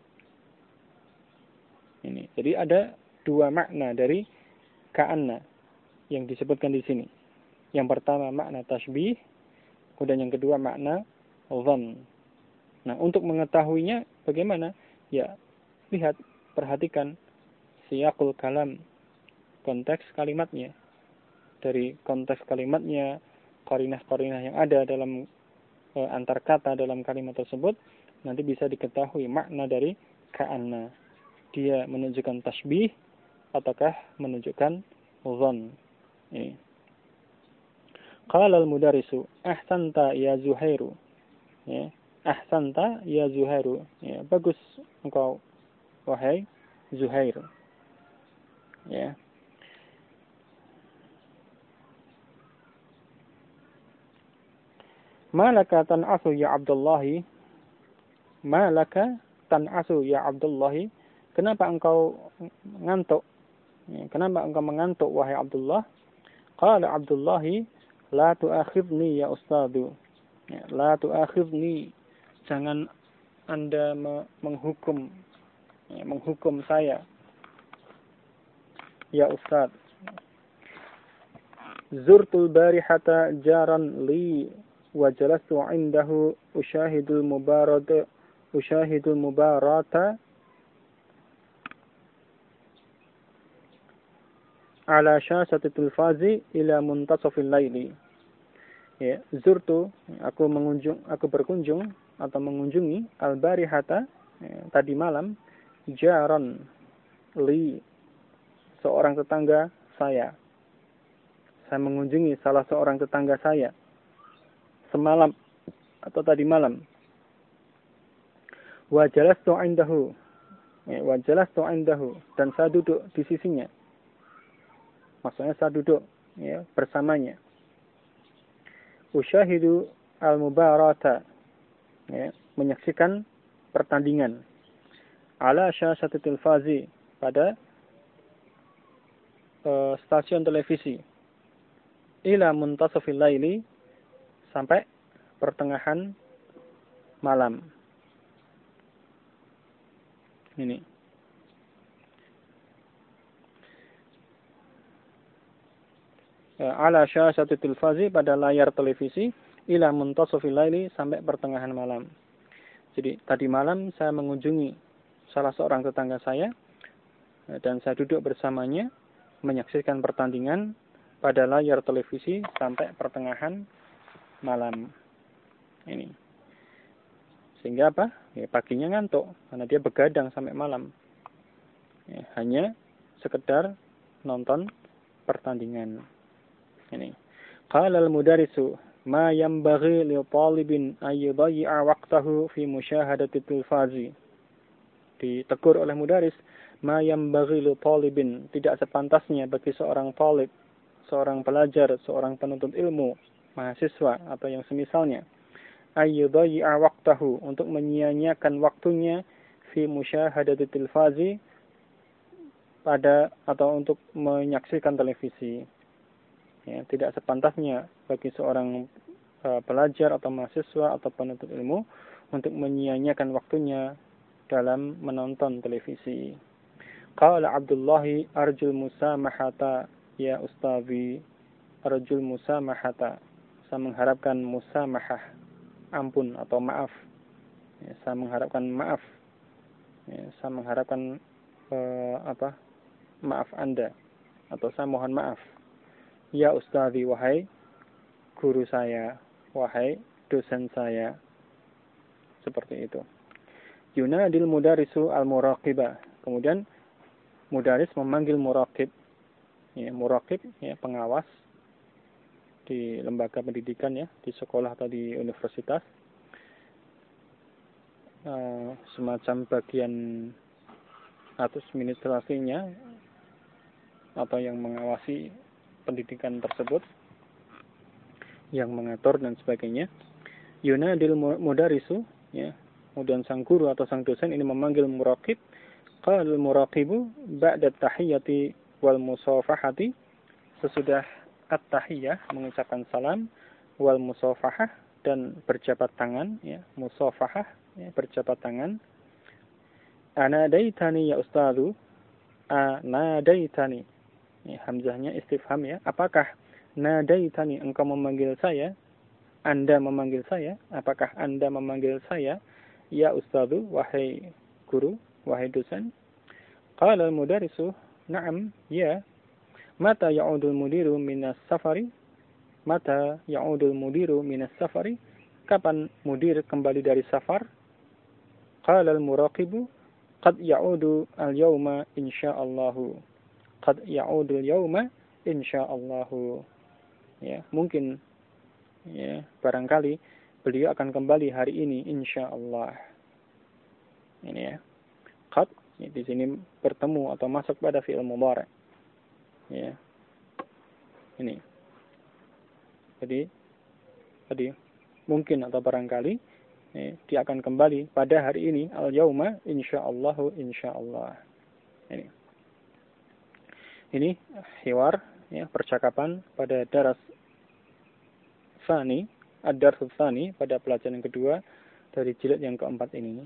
Speaker 1: Ini. Jadi ada dua makna dari ka'anna yang disebutkan di sini. Yang pertama makna tashbih, kemudian yang kedua makna dhann. Nah, untuk mengetahuinya bagaimana? Ya, lihat, perhatikan siyaqul kalam, konteks kalimatnya. Dari konteks kalimatnya, qarinah-qarinah yang ada dalam antar kata dalam kalimat tersebut, nanti bisa diketahui makna dari ka'anna. Dia menunjukkan tashbih ataukah menunjukkan dhann. Ini. Qala al-mudarrisu ahsanta ya Zuhairu. Ya, ahsanta ya Zuhairu. Ya, bagus engkau wahai Zuhair. Ya. Malaka tan'asu ya Abdullahi. Malaka tan'asu ya Abdullahi. Kenapa engkau ngantuk? Ya, kenapa engkau mengantuk wahai Abdullah? Qala Abdullahi, la tu'akhidni ya ustadu. Ya, la tu'akhidni. Jangan Anda menghukum, ya, menghukum saya, ya ustad. Zurtul barihata jaran li wa jalastu indahu ushahidul mubarata ala syasati tilfazi ila muntasafil laili. Ya, zurtu, aku berkunjung atau mengunjungi al-barihata, ya, tadi malam, jaran li, seorang tetangga saya. Saya mengunjungi salah seorang tetangga saya semalam atau tadi malam. Wa jalastu indahu. Ya, wa jalastu indahu, dan saya duduk di sisinya. Maksudnya saya duduk, ya, bersamanya. Usyahidu al-mubarata, ya, menyaksikan pertandingan. Ala syasati tilfazi, pada stasiun televisi. Ila muntasafil laili, sampai pertengahan malam. Ini. Ala syasati tilfazi, pada layar televisi, ila muntasafil laili, sampai pertengahan malam. Jadi tadi malam saya mengunjungi salah seorang tetangga saya dan saya duduk bersamanya menyaksikan pertandingan pada layar televisi sampai pertengahan malam. Ini. Sehingga apa? Ya, paginya ngantuk karena dia begadang sampai malam. Ya, hanya sekedar nonton pertandingan. Ini. Qala al-mudarrisu ma yanbaghi li talibin ay yudayyi'a waqtahu fi musyahadati tilfazi. Ditegur oleh mudaris, ma yanbaghi li talibin, tidak sepantasnya bagi seorang talib, seorang pelajar, seorang penuntut ilmu, mahasiswa atau yang semisalnya, ay yudayyi'a waqtahu, untuk menyia-nyiakan waktunya fi musyahadati tilfazi, pada atau untuk menyaksikan televisi. Ya, tidak sepantasnya bagi seorang pelajar atau mahasiswa atau penuntut ilmu untuk menyia-nyiakan waktunya dalam menonton televisi. Qala Abdullahi arjul musamahata ya ustazi, arjul musamahata, saya mengharapkan musamahah, ampun atau maaf. Ya, saya mengharapkan maaf. Ya, saya mengharapkan maaf Anda, atau saya mohon maaf. Ya ustazi, wahai guru saya, wahai dosen saya. Seperti itu. Yunadil mudarisu al-muraqibah. Kemudian mudaris memanggil muraqib. Ya, muraqib, ya, pengawas di lembaga pendidikan, ya, di sekolah atau di universitas. Semacam bagian administrasinya atau yang mengawasi pendidikan tersebut, yang mengatur dan sebagainya. Yunadil mudarisu, ya, kemudian sang guru atau sang dosen ini memanggil muraqib. Qala al-muraqibu ba'da at-tahiyyati wal musafahati, sesudah at-tahiyyah, mengucapkan salam, wal musafahah, dan berjabat tangan, ya, musafahah, ya, berjabat tangan. Anadaitani ya ustazu, anadaitani, ya, hamzahnya istifham, ya, apakah nadaitani, engkau memanggil saya, Anda memanggil saya, apakah Anda memanggil saya, ya ustazu, wahai guru, wahai dosen. Qala al-mudarisu na'am, ya. Mata ya'udul mudiru minas safari, mata ya'udul mudiru minas safari, kapan mudir kembali dari safar? Qala al-muraqibu qad ya'udu al-yawma insya'allahu, qad ya'udu al-yawma insya'allahu, ya, mungkin, ya, barangkali beliau akan kembali hari ini insyaallah. Ini, ya, qad, ya, di sini bertemu atau masuk pada fi'il mudhari'. Ya. Ini. Jadi mungkin atau barangkali, ya, dia akan kembali pada hari ini, al-yauma insyaallahu insyaallah. Ini hiwar, ya, percakapan pada daras tsani, ad-darsus tsani, pada pelajaran yang kedua dari jilid yang keempat ini.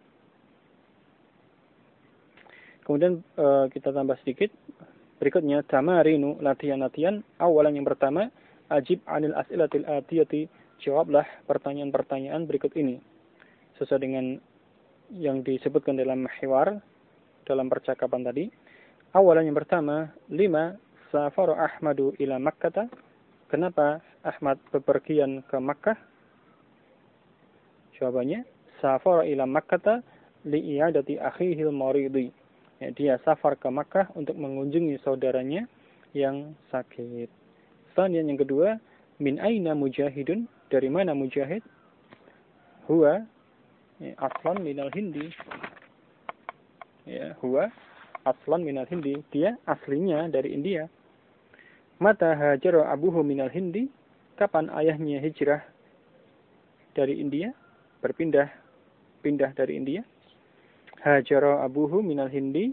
Speaker 1: Kemudian kita tambah sedikit. Berikutnya tamarinu, latihan-latihan. Awalan yang pertama, ajib anil as'ilatil atiyati, jawablah pertanyaan-pertanyaan berikut ini sesuai dengan yang disebutkan dalam hiwar, dalam percakapan tadi. Awalan yang pertama, lima safara Ahmadu ila Makkah, kenapa Ahmad bepergian ke Makkah? Jawabannya, safara ila Makkah li'iyadati akhihil maridi, ya, dia safar ke Makkah untuk mengunjungi saudaranya yang sakit. Kemudian yang kedua, min aina mujahidun, dari mana mujahid? Huwa, ya, aslan minal hindi, ya, huwa aslan minal hindi, dia aslinya dari India. Mata hajara abuhu minal hindi, kapan ayahnya hijrah dari India, pindah dari India. Hajara abuhu minal hindi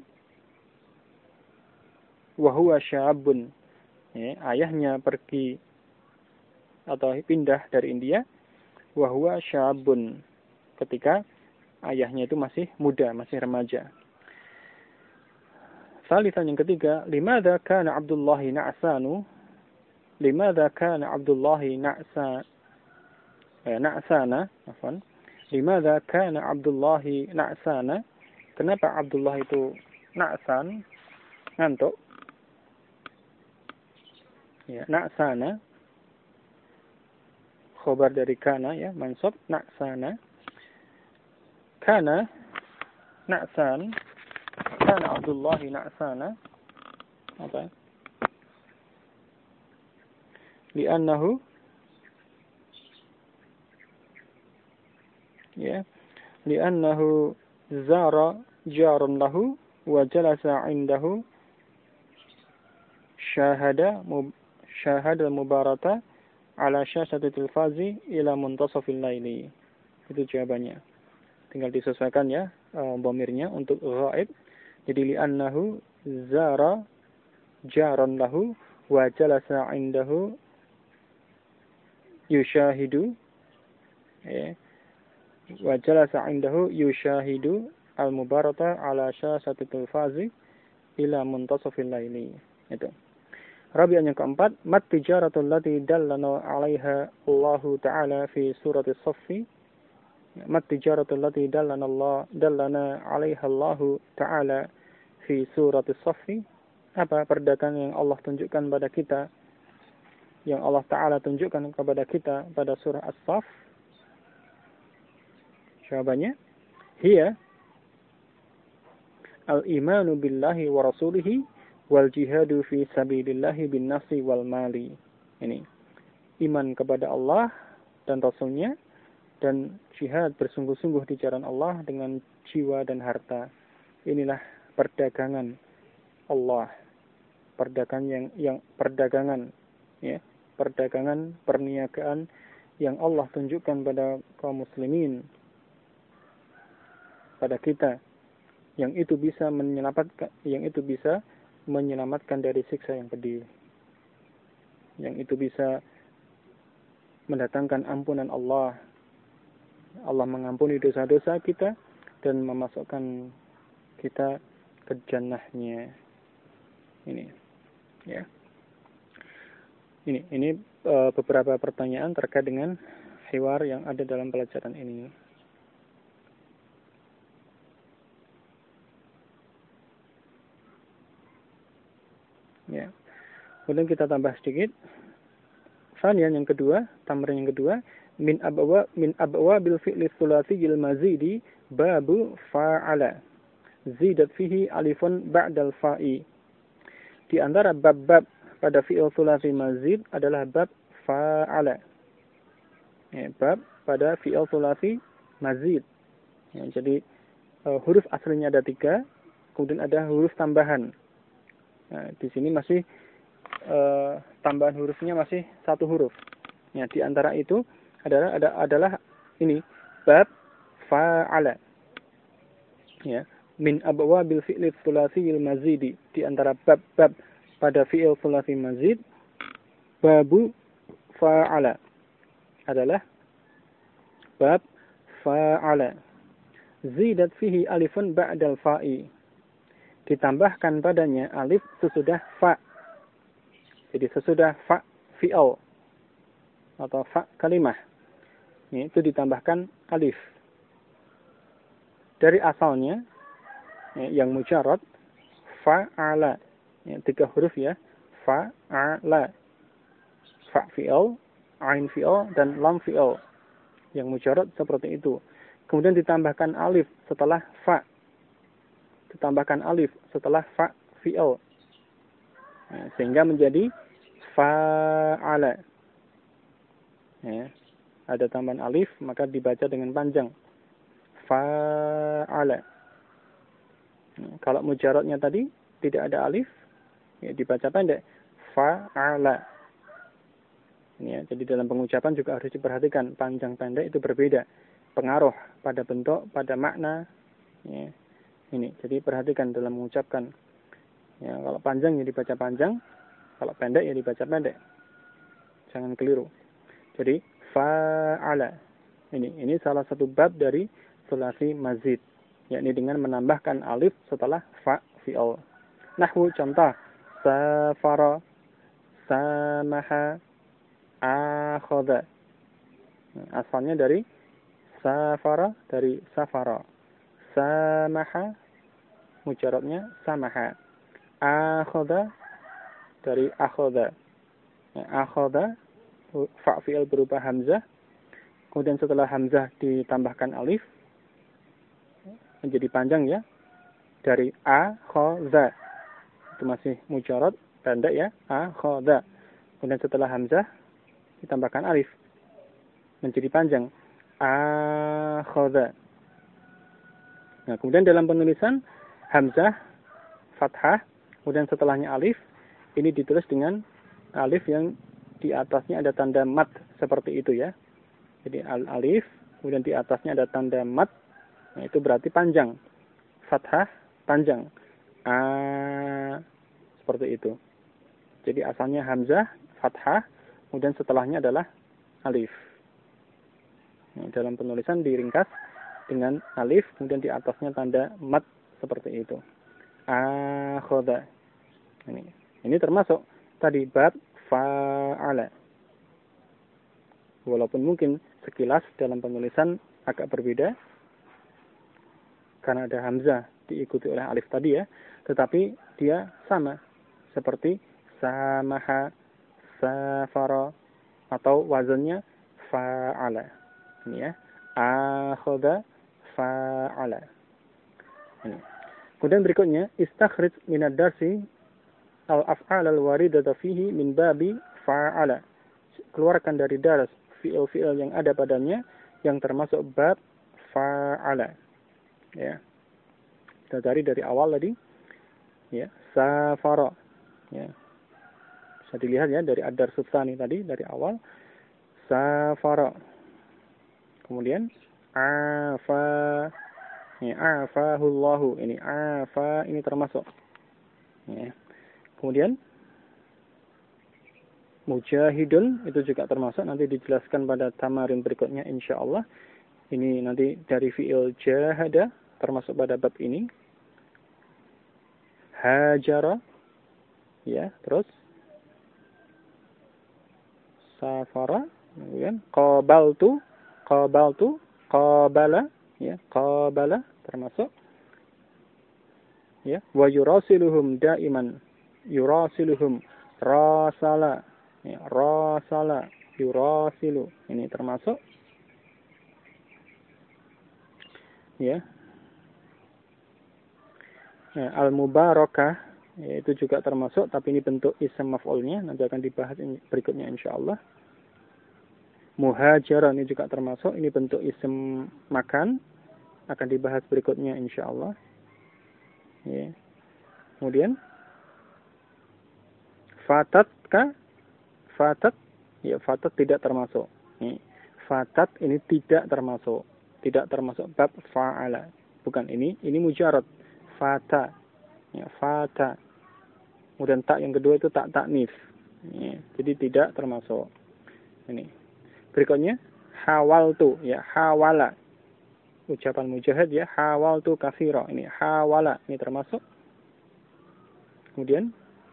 Speaker 1: wa huwa syabun, ya, ayahnya pergi atau pindah dari India, wa huwa syabun, ketika ayahnya itu masih muda, masih remaja. Salisan yang ketiga, limadza kana Abdullahi na'sanu, limadza kana Abdullahi na'sana, afwan, limadza kana Abdullahi na'sana, kenapa Abdullah itu na'san, ngantuk? Ya, na'sana, khobar dari kana, ya, mansub, na'sana. Kana na'san, kana Abdullahi na'sana, apa? Li'annahu Ya, li'annahu zara jarun lahu wa jalasa 'indahu syahada mubarata ala syasati tilfazi ila muntasafil laili. Itu jawabannya. Tinggal disesuaikan ya dhamirnya untuk ghaib. Jadi li'annahu zara jaran lahu wa jalasa 'indahu yushahidu ya. Wa jalasa 'indahu yushahidu al-mubarata ala syasati tilfazi ila muntasafil laili. Itu. Rabi'an yang keempat, mat tijaratul lati dallana 'alaiha Allah Ta'ala fi surat as-Saff. Mat tijaratul lati dallana 'alaiha Allah Ta'ala fi surat as-Saff. Apa perdagangan yang Allah tunjukkan pada kita, yang Allah Ta'ala tunjukkan kepada kita pada surah As-Saff? Jawabannya, hiya al-imanu billahi wa rasulihi wal jihadu fi sabilillahi bin nafsi wal mali. Ini iman kepada Allah dan Rasulnya, dan jihad bersungguh-sungguh di jalan Allah dengan jiwa dan harta. Inilah perdagangan Allah, perdagangan perdagangan perniagaan yang Allah tunjukkan pada kaum muslimin, pada kita, yang itu bisa menyelamatkan dari siksa yang pedih, yang itu bisa mendatangkan ampunan Allah. Allah mengampuni dosa-dosa kita dan memasukkan kita ke jannahnya. Ini ya. Ini beberapa pertanyaan terkait dengan hiwar yang ada dalam pelajaran ini. Ya. Kemudian kita tambah sedikit. Fanian yang kedua, tamrin yang kedua, min abwa bil fi'li tsulatsiyil mazidi babu fa'ala. Zidat fihi alifun ba'dal fa'i. Di antara bab-bab pada fi'il tsulasi mazid adalah bab fa'ala. Ya, bab pada fi'il tsulasi mazid. Ya, jadi huruf aslinya ada 3, kemudian ada huruf tambahan. Nah, di sini masih tambahan hurufnya masih 1 huruf. Ya, di antara itu adalah ini bab fa'ala. Ya, min abwabil fi'li tsulasiyil mazidi. Di antara bab-bab pada fi'il tsulasi mazid, babu fa'ala adalah bab fa'ala. Zidat fihi alifun ba'dal fa'i. Ditambahkan padanya alif sesudah fa. Jadi sesudah fa fi'al atau fa kalimah, itu ditambahkan alif. Dari asalnya yang mujarrad fa'ala, 3 huruf ya, fa'ala, fa fi'al, ain fi'al, dan lam fi'al. Yang mujarrad seperti itu. Kemudian ditambahkan alif setelah fa. Ditambahkan alif setelah fa fi'al. Nah, sehingga menjadi fa'ala. Ya, ada tambahan alif, maka dibaca dengan panjang. Fa'ala. Nah, kalau mujarradnya tadi tidak ada alif, ya dibaca pendek. Fa'ala. Ya, jadi dalam pengucapan juga harus diperhatikan, panjang pendek itu berbeda. Pengaruh pada bentuk, pada makna. Ya. Ini, jadi perhatikan dalam mengucapkan. Ya, kalau panjang ya dibaca panjang, kalau pendek ya dibaca pendek. Jangan keliru. Jadi fa'ala. Ini salah satu bab dari tsulasi mazid, yakni dengan menambahkan alif setelah fa fi'al. Nahwu contoh, safara, samaha, akhadha. Asalnya dari safara, dari safara. Samaha, mujarradnya samaha. Akhadha, dari akhadha. Akhadha, fa fi'il berupa hamzah. Kemudian setelah hamzah ditambahkan alif, menjadi panjang ya. Dari akhadha. Itu masih mujarrad, pendek ya. Akhadha. Kemudian setelah hamzah ditambahkan alif, menjadi panjang.
Speaker 2: Akhadha. Nah, kemudian dalam penulisan hamzah fathah, kemudian setelahnya alif, ini ditulis dengan alif yang di atasnya ada tanda mat seperti itu ya. Jadi alif, kemudian di atasnya ada tanda mat, nah itu berarti panjang. Fathah panjang. Seperti itu. Jadi asalnya hamzah fathah, kemudian setelahnya adalah alif. Nah, dalam penulisan diringkas dengan alif, kemudian di atasnya tanda mat seperti itu. Akhadha. Ini termasuk tadi bab fa'ala. Walaupun mungkin sekilas dalam penulisan agak berbeda karena ada hamzah diikuti oleh alif tadi ya, tetapi dia sama seperti samaha, safara, atau wazannya fa'ala. Ini ya, akhadha fa'ala. Ini. Kemudian berikutnya, istakhrij minad darsi al-af'al al-waridata fihi min babi fa'ala. Keluarkan dari dars fi'il-fi'il yang ada padanya yang termasuk bab fa'ala. Ya. Kita cari dari awal tadi. Ya, safara. Ya. Bisa dilihat ya dari ad-dars tsani tadi dari awal. Safara. Kemudian afa. Ya, afahullahu. Ini afa, ini termasuk. Ya. Kemudian mujahidun itu juga termasuk, nanti dijelaskan pada tamarin berikutnya insyaallah. Ini nanti dari fi'il jahada termasuk pada bab ini. Hajara, ya, terus safara, kemudian qabaltu, qabala, ya, qabala termasuk. Ya, wa yurasiluhum daiman, yurasiluhum, rasala, ya, rasala, yurasilu, ini termasuk. Ya. Ya, al-mubarakah, ya, itu juga termasuk, tapi ini bentuk ism maf'ulnya, nanti akan dibahas berikutnya insyaallah. Muhajaran ini juga termasuk, ini bentuk ism makan, akan dibahas berikutnya insyaallah. Ya. Kemudian fatatka, fatat, ya, fatat tidak termasuk. Ya. Fatat ini tidak termasuk bab fa'ala. Bukan ini mujarad. Fata, ya, fata. Kemudian tak yang kedua itu tak taknif, ya, jadi tidak termasuk. Ini berikutnya hawaltu, ya, hawala, ucapan mujahid ya, hawaltu katsira, ini hawala, ini termasuk. Kemudian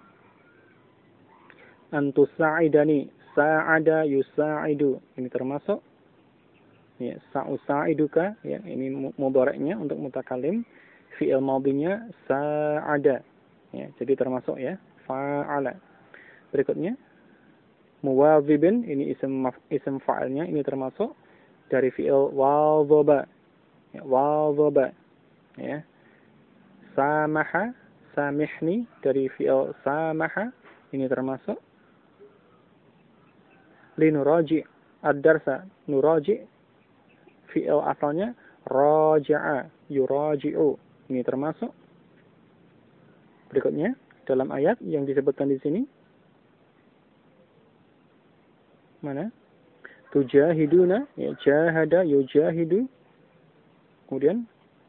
Speaker 2: antusa'idani, sa'ada yusa'idu, ini termasuk. Ya, sa'usaiduka, ya, ini mudhari'nya untuk mutakalim. Fi'il madhinya sa'ada. Ya, jadi termasuk ya, fa'ala. Berikutnya muwadhibin, ini isim fa'ilnya, ini termasuk dari fi'il wadhaba. Ya, wadhaba. Ya. Samaha, samihni dari fi'il samaha, ini termasuk. Linuraji ad-darsa, nuraji fi'il asalnya raja'a, yuraji'u. Ini termasuk. Berikutnya dalam ayat yang disebutkan di sini. Mana? Tujahiduna, ya, jahada yujahidu. Kemudian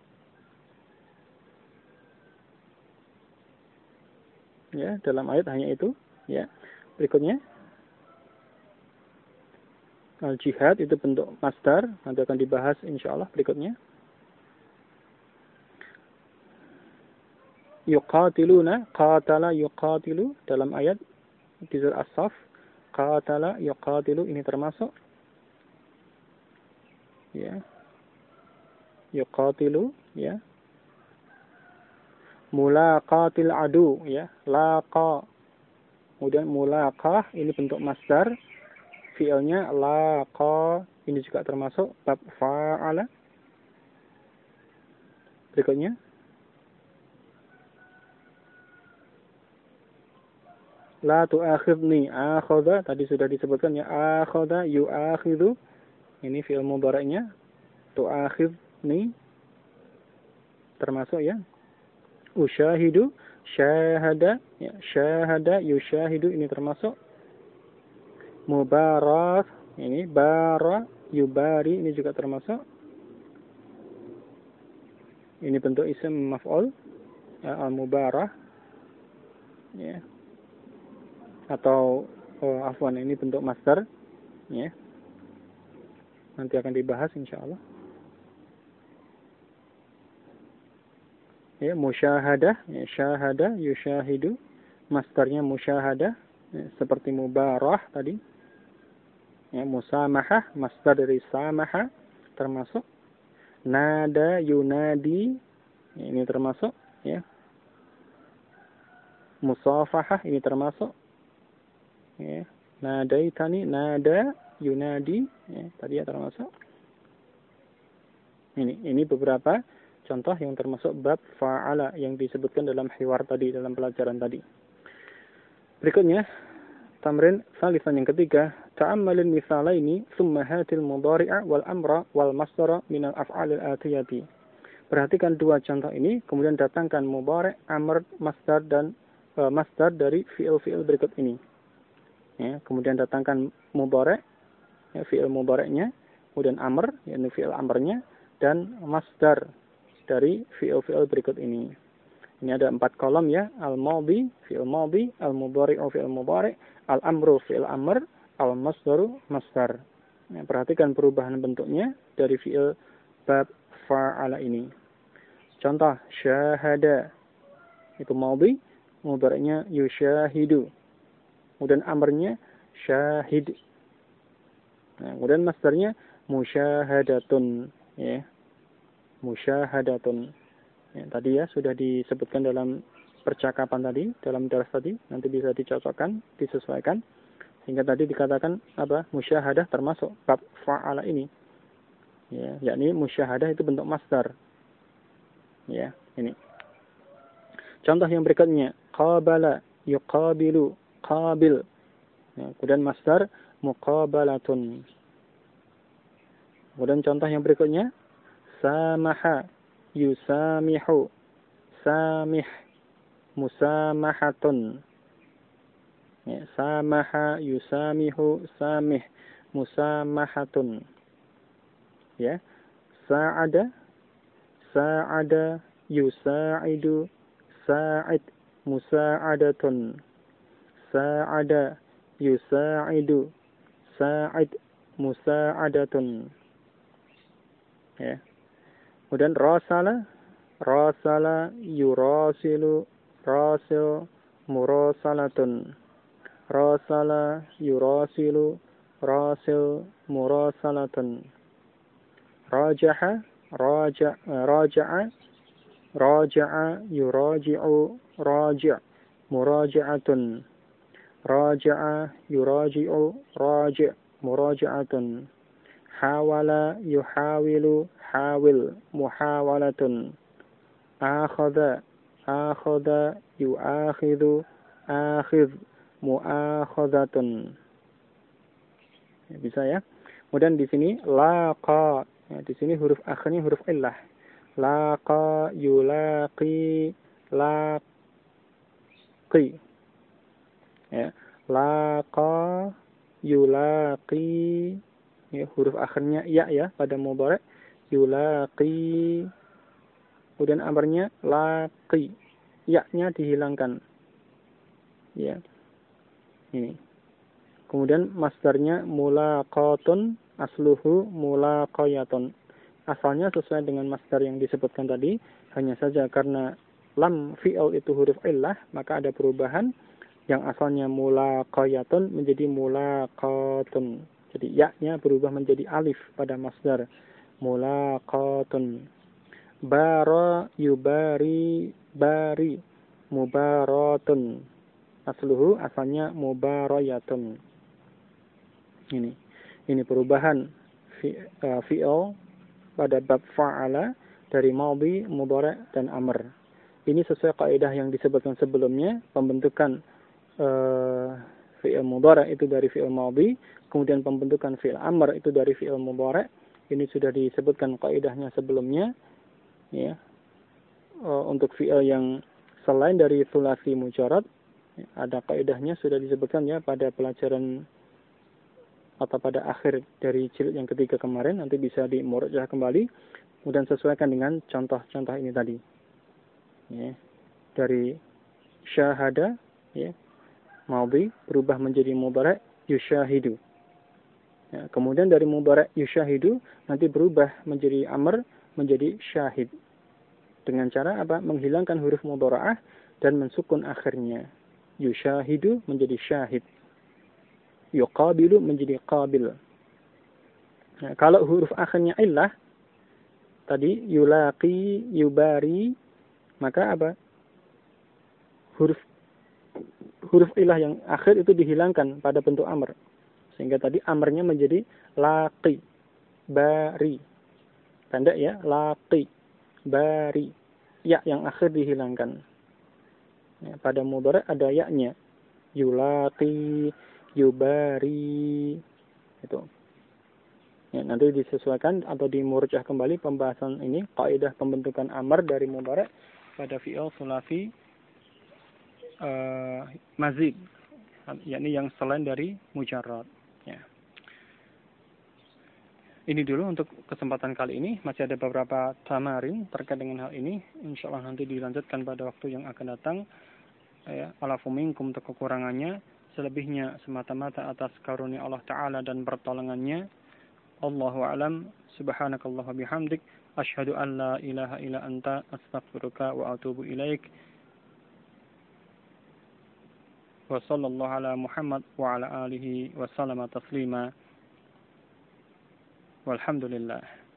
Speaker 2: ya, dalam ayat hanya itu, ya. Berikutnya al-jihad itu bentuk masdar, nanti akan dibahas insyaallah berikutnya. Yuqatiluna, qatala yuqatilu dalam ayat di surah As-Saff, qatala yuqatilu ini termasuk. Ya. Yuqatilu, ya. Mulaqatil adu, ya, laqa. Kemudian mulaqah ini bentuk masdar, fi'ilnya laqa, ini juga termasuk bab fa'ala. Berikutnya la tu'akhidni, akhadha tadi sudah disebutkan ya, akhadha yu'akhidhu. Ini fi'il mudhari'nya. Tu'akhidni termasuk ya. Usyahidu, syahada, ya, syahada, yusyahidu ini termasuk. Mubarak, ini bara, yubari ini juga termasuk. Ini bentuk isim maf'ul, ya, al-mubarah. Ya. Atau afwan, ini bentuk masdar, ya. Nanti akan dibahas insyaallah. Ya, musyahadah, ya, syahada, yusyahidu, masdarnya musyahadah, ya, seperti mubarah tadi. Ya, musamahah, masdar dari samaha termasuk. Nada, yunadi, ya, ini termasuk, ya. Musafahah ini termasuk. Ya. Nadaitani, nada, yunadi, ya, tadi ya termasuk. Ini beberapa contoh yang termasuk bab fa'ala yang disebutkan dalam hiwar tadi, dalam pelajaran tadi. Berikutnya, tamrin salisan yang ketiga, ta'ammalil misalaini thumma hatil mudhari'a wal amra wal masdara minal af'alil atiyati. Perhatikan dua contoh ini, kemudian datangkan mudhari', amr, masdar dan masdar dari fi'il-fi'il berikut ini. Ya, kemudian datangkan mudhari', ya, fi'il mudhari'nya, kemudian amr, yaitu fi'il amrnya, dan masdar dari fi'il-fi'il berikut ini. Ini ada 4 kolom ya, al-madhi, fi'il madhi, al-mudhari'u fi'il mudhari', al-amru fi'il amr, al-masdaru masdar. Ya, perhatikan perubahan bentuknya dari fi'il bab fa'ala ini. Contoh, syahada, itu madhi, mudhari'nya yusyahidu. Kemudian amrnya syahid. Nah, kemudian masdarnya musyahadatun, ya. Musyahadatun. Ya, tadi ya sudah disebutkan dalam percakapan tadi, dalam daras tadi, nanti bisa dicocokkan, disesuaikan. Sehingga tadi dikatakan apa? Musyahadah termasuk bab fa'ala ini. Ya, yakni musyahadah itu bentuk masdar. Ya, ini. Contoh yang berikutnya, qabala, yuqabilu, qabil. Ya, kemudian masdar muqabalatun. Kemudian contoh yang berikutnya, samaha, yusamihu, samih, musamahatun. Ya, samaha, yusamihu, samih, musamahatun. Ya, sa'ada, sa'ada, yusa'idu, sa'id, musa'adatun. Sa'ada, yusa'idu, sa'id, musa'adatun. Ya. Kemudian rasala, rasala, yurasilu, rasil, murasalatun. Rasala, yurasilu, rasil, murasalatun. Rajaha, raja'a, raja'a, yuraji'u, raji', muraja'atun. Raja'a, yuraji'u, raji', muraja'atun. Hawala, yuhawilu, hawil, muhawalatun. Akhadha, akhadha, yuakhidhu, akhidh, muakhadhatun. Ya, bisa ya. Kemudian di sini laqa, ya, di sini huruf akhirnya huruf illah. Laqa, yulaqi, laqi. Ya, laqa, yulaqi. Ya, huruf akhirnya ya pada mudhari', yulaqi. Kemudian amrnya laqi. Ya-nya dihilangkan. Ya. Ini. Kemudian masdarnya mulaqatun, asluhu mulaqayatun. Asalnya sesuai dengan masdar yang disebutkan tadi, hanya saja karena lam fi'il itu huruf illah, maka ada perubahan yang asalnya mulaqayatun menjadi mulaqatun. Jadi ya-nya berubah menjadi alif pada masdar. Mulaqatun. Bara, yubari, bari. Mubaratun. Asluhu, asalnya mubarayatun. Ini perubahan fi'il pada bab fa'ala dari madhi, mudhari' dan amr. Ini sesuai kaidah yang disebutkan sebelumnya, pembentukan fi'il mudhari' itu dari fi'il madhi, kemudian pembentukan fi'il amr itu dari fi'il mudhari'. Ini sudah disebutkan kaidahnya sebelumnya, ya. Untuk fi'il yang selain dari tsulasi mujarrad, ada kaidahnya sudah disebutkan ya pada pelajaran atau pada akhir dari jilid yang ketiga kemarin, nanti bisa dimurajaah kembali, kemudian sesuaikan dengan contoh-contoh ini tadi. Ya. Dari syahada, ya, madhi berubah menjadi mudhari' yushahidu. Ya, kemudian dari mudhari' yushahidu nanti berubah menjadi amr, menjadi syahid. Dengan cara apa? Menghilangkan huruf mudhara'ah dan mensukun akhirnya. Yushahidu menjadi syahid. Yuqabilu menjadi qabil. Nah, kalau huruf akhirnya illah, tadi yulaqi, yubari, maka apa? Huruf illah yang akhir itu dihilangkan pada bentuk amr. Sehingga tadi amrnya menjadi laqi, bari. Pendek ya, laqi, bari. Ya yang akhir dihilangkan. Ya, pada mudhari' ada ya-nya. Yulaqi, yubari. Itu. Ya, nanti disesuaikan atau dimurjah kembali pembahasan ini, kaidah pembentukan amr dari mudhari' pada fi'il tsulasi mazid, yakni yang selain dari mujarrad. Ya. Ini dulu untuk kesempatan kali ini. Masih ada beberapa tamarin terkait dengan hal ini. Insyaallah nanti dilanjutkan pada waktu yang akan datang. Ya, alafu minkum untuk kekurangannya, selebihnya semata-mata atas karunia Allah Ta'ala dan pertolongannya. Allahu a'lam. Subhanakallah bihamdik. Asyhadu an la ilaha illa anta astaghfiruka wa atubu ilaik. Wa sallallahu ala Muhammad wa ala alihi wa sallama taslima. Walhamdulillah.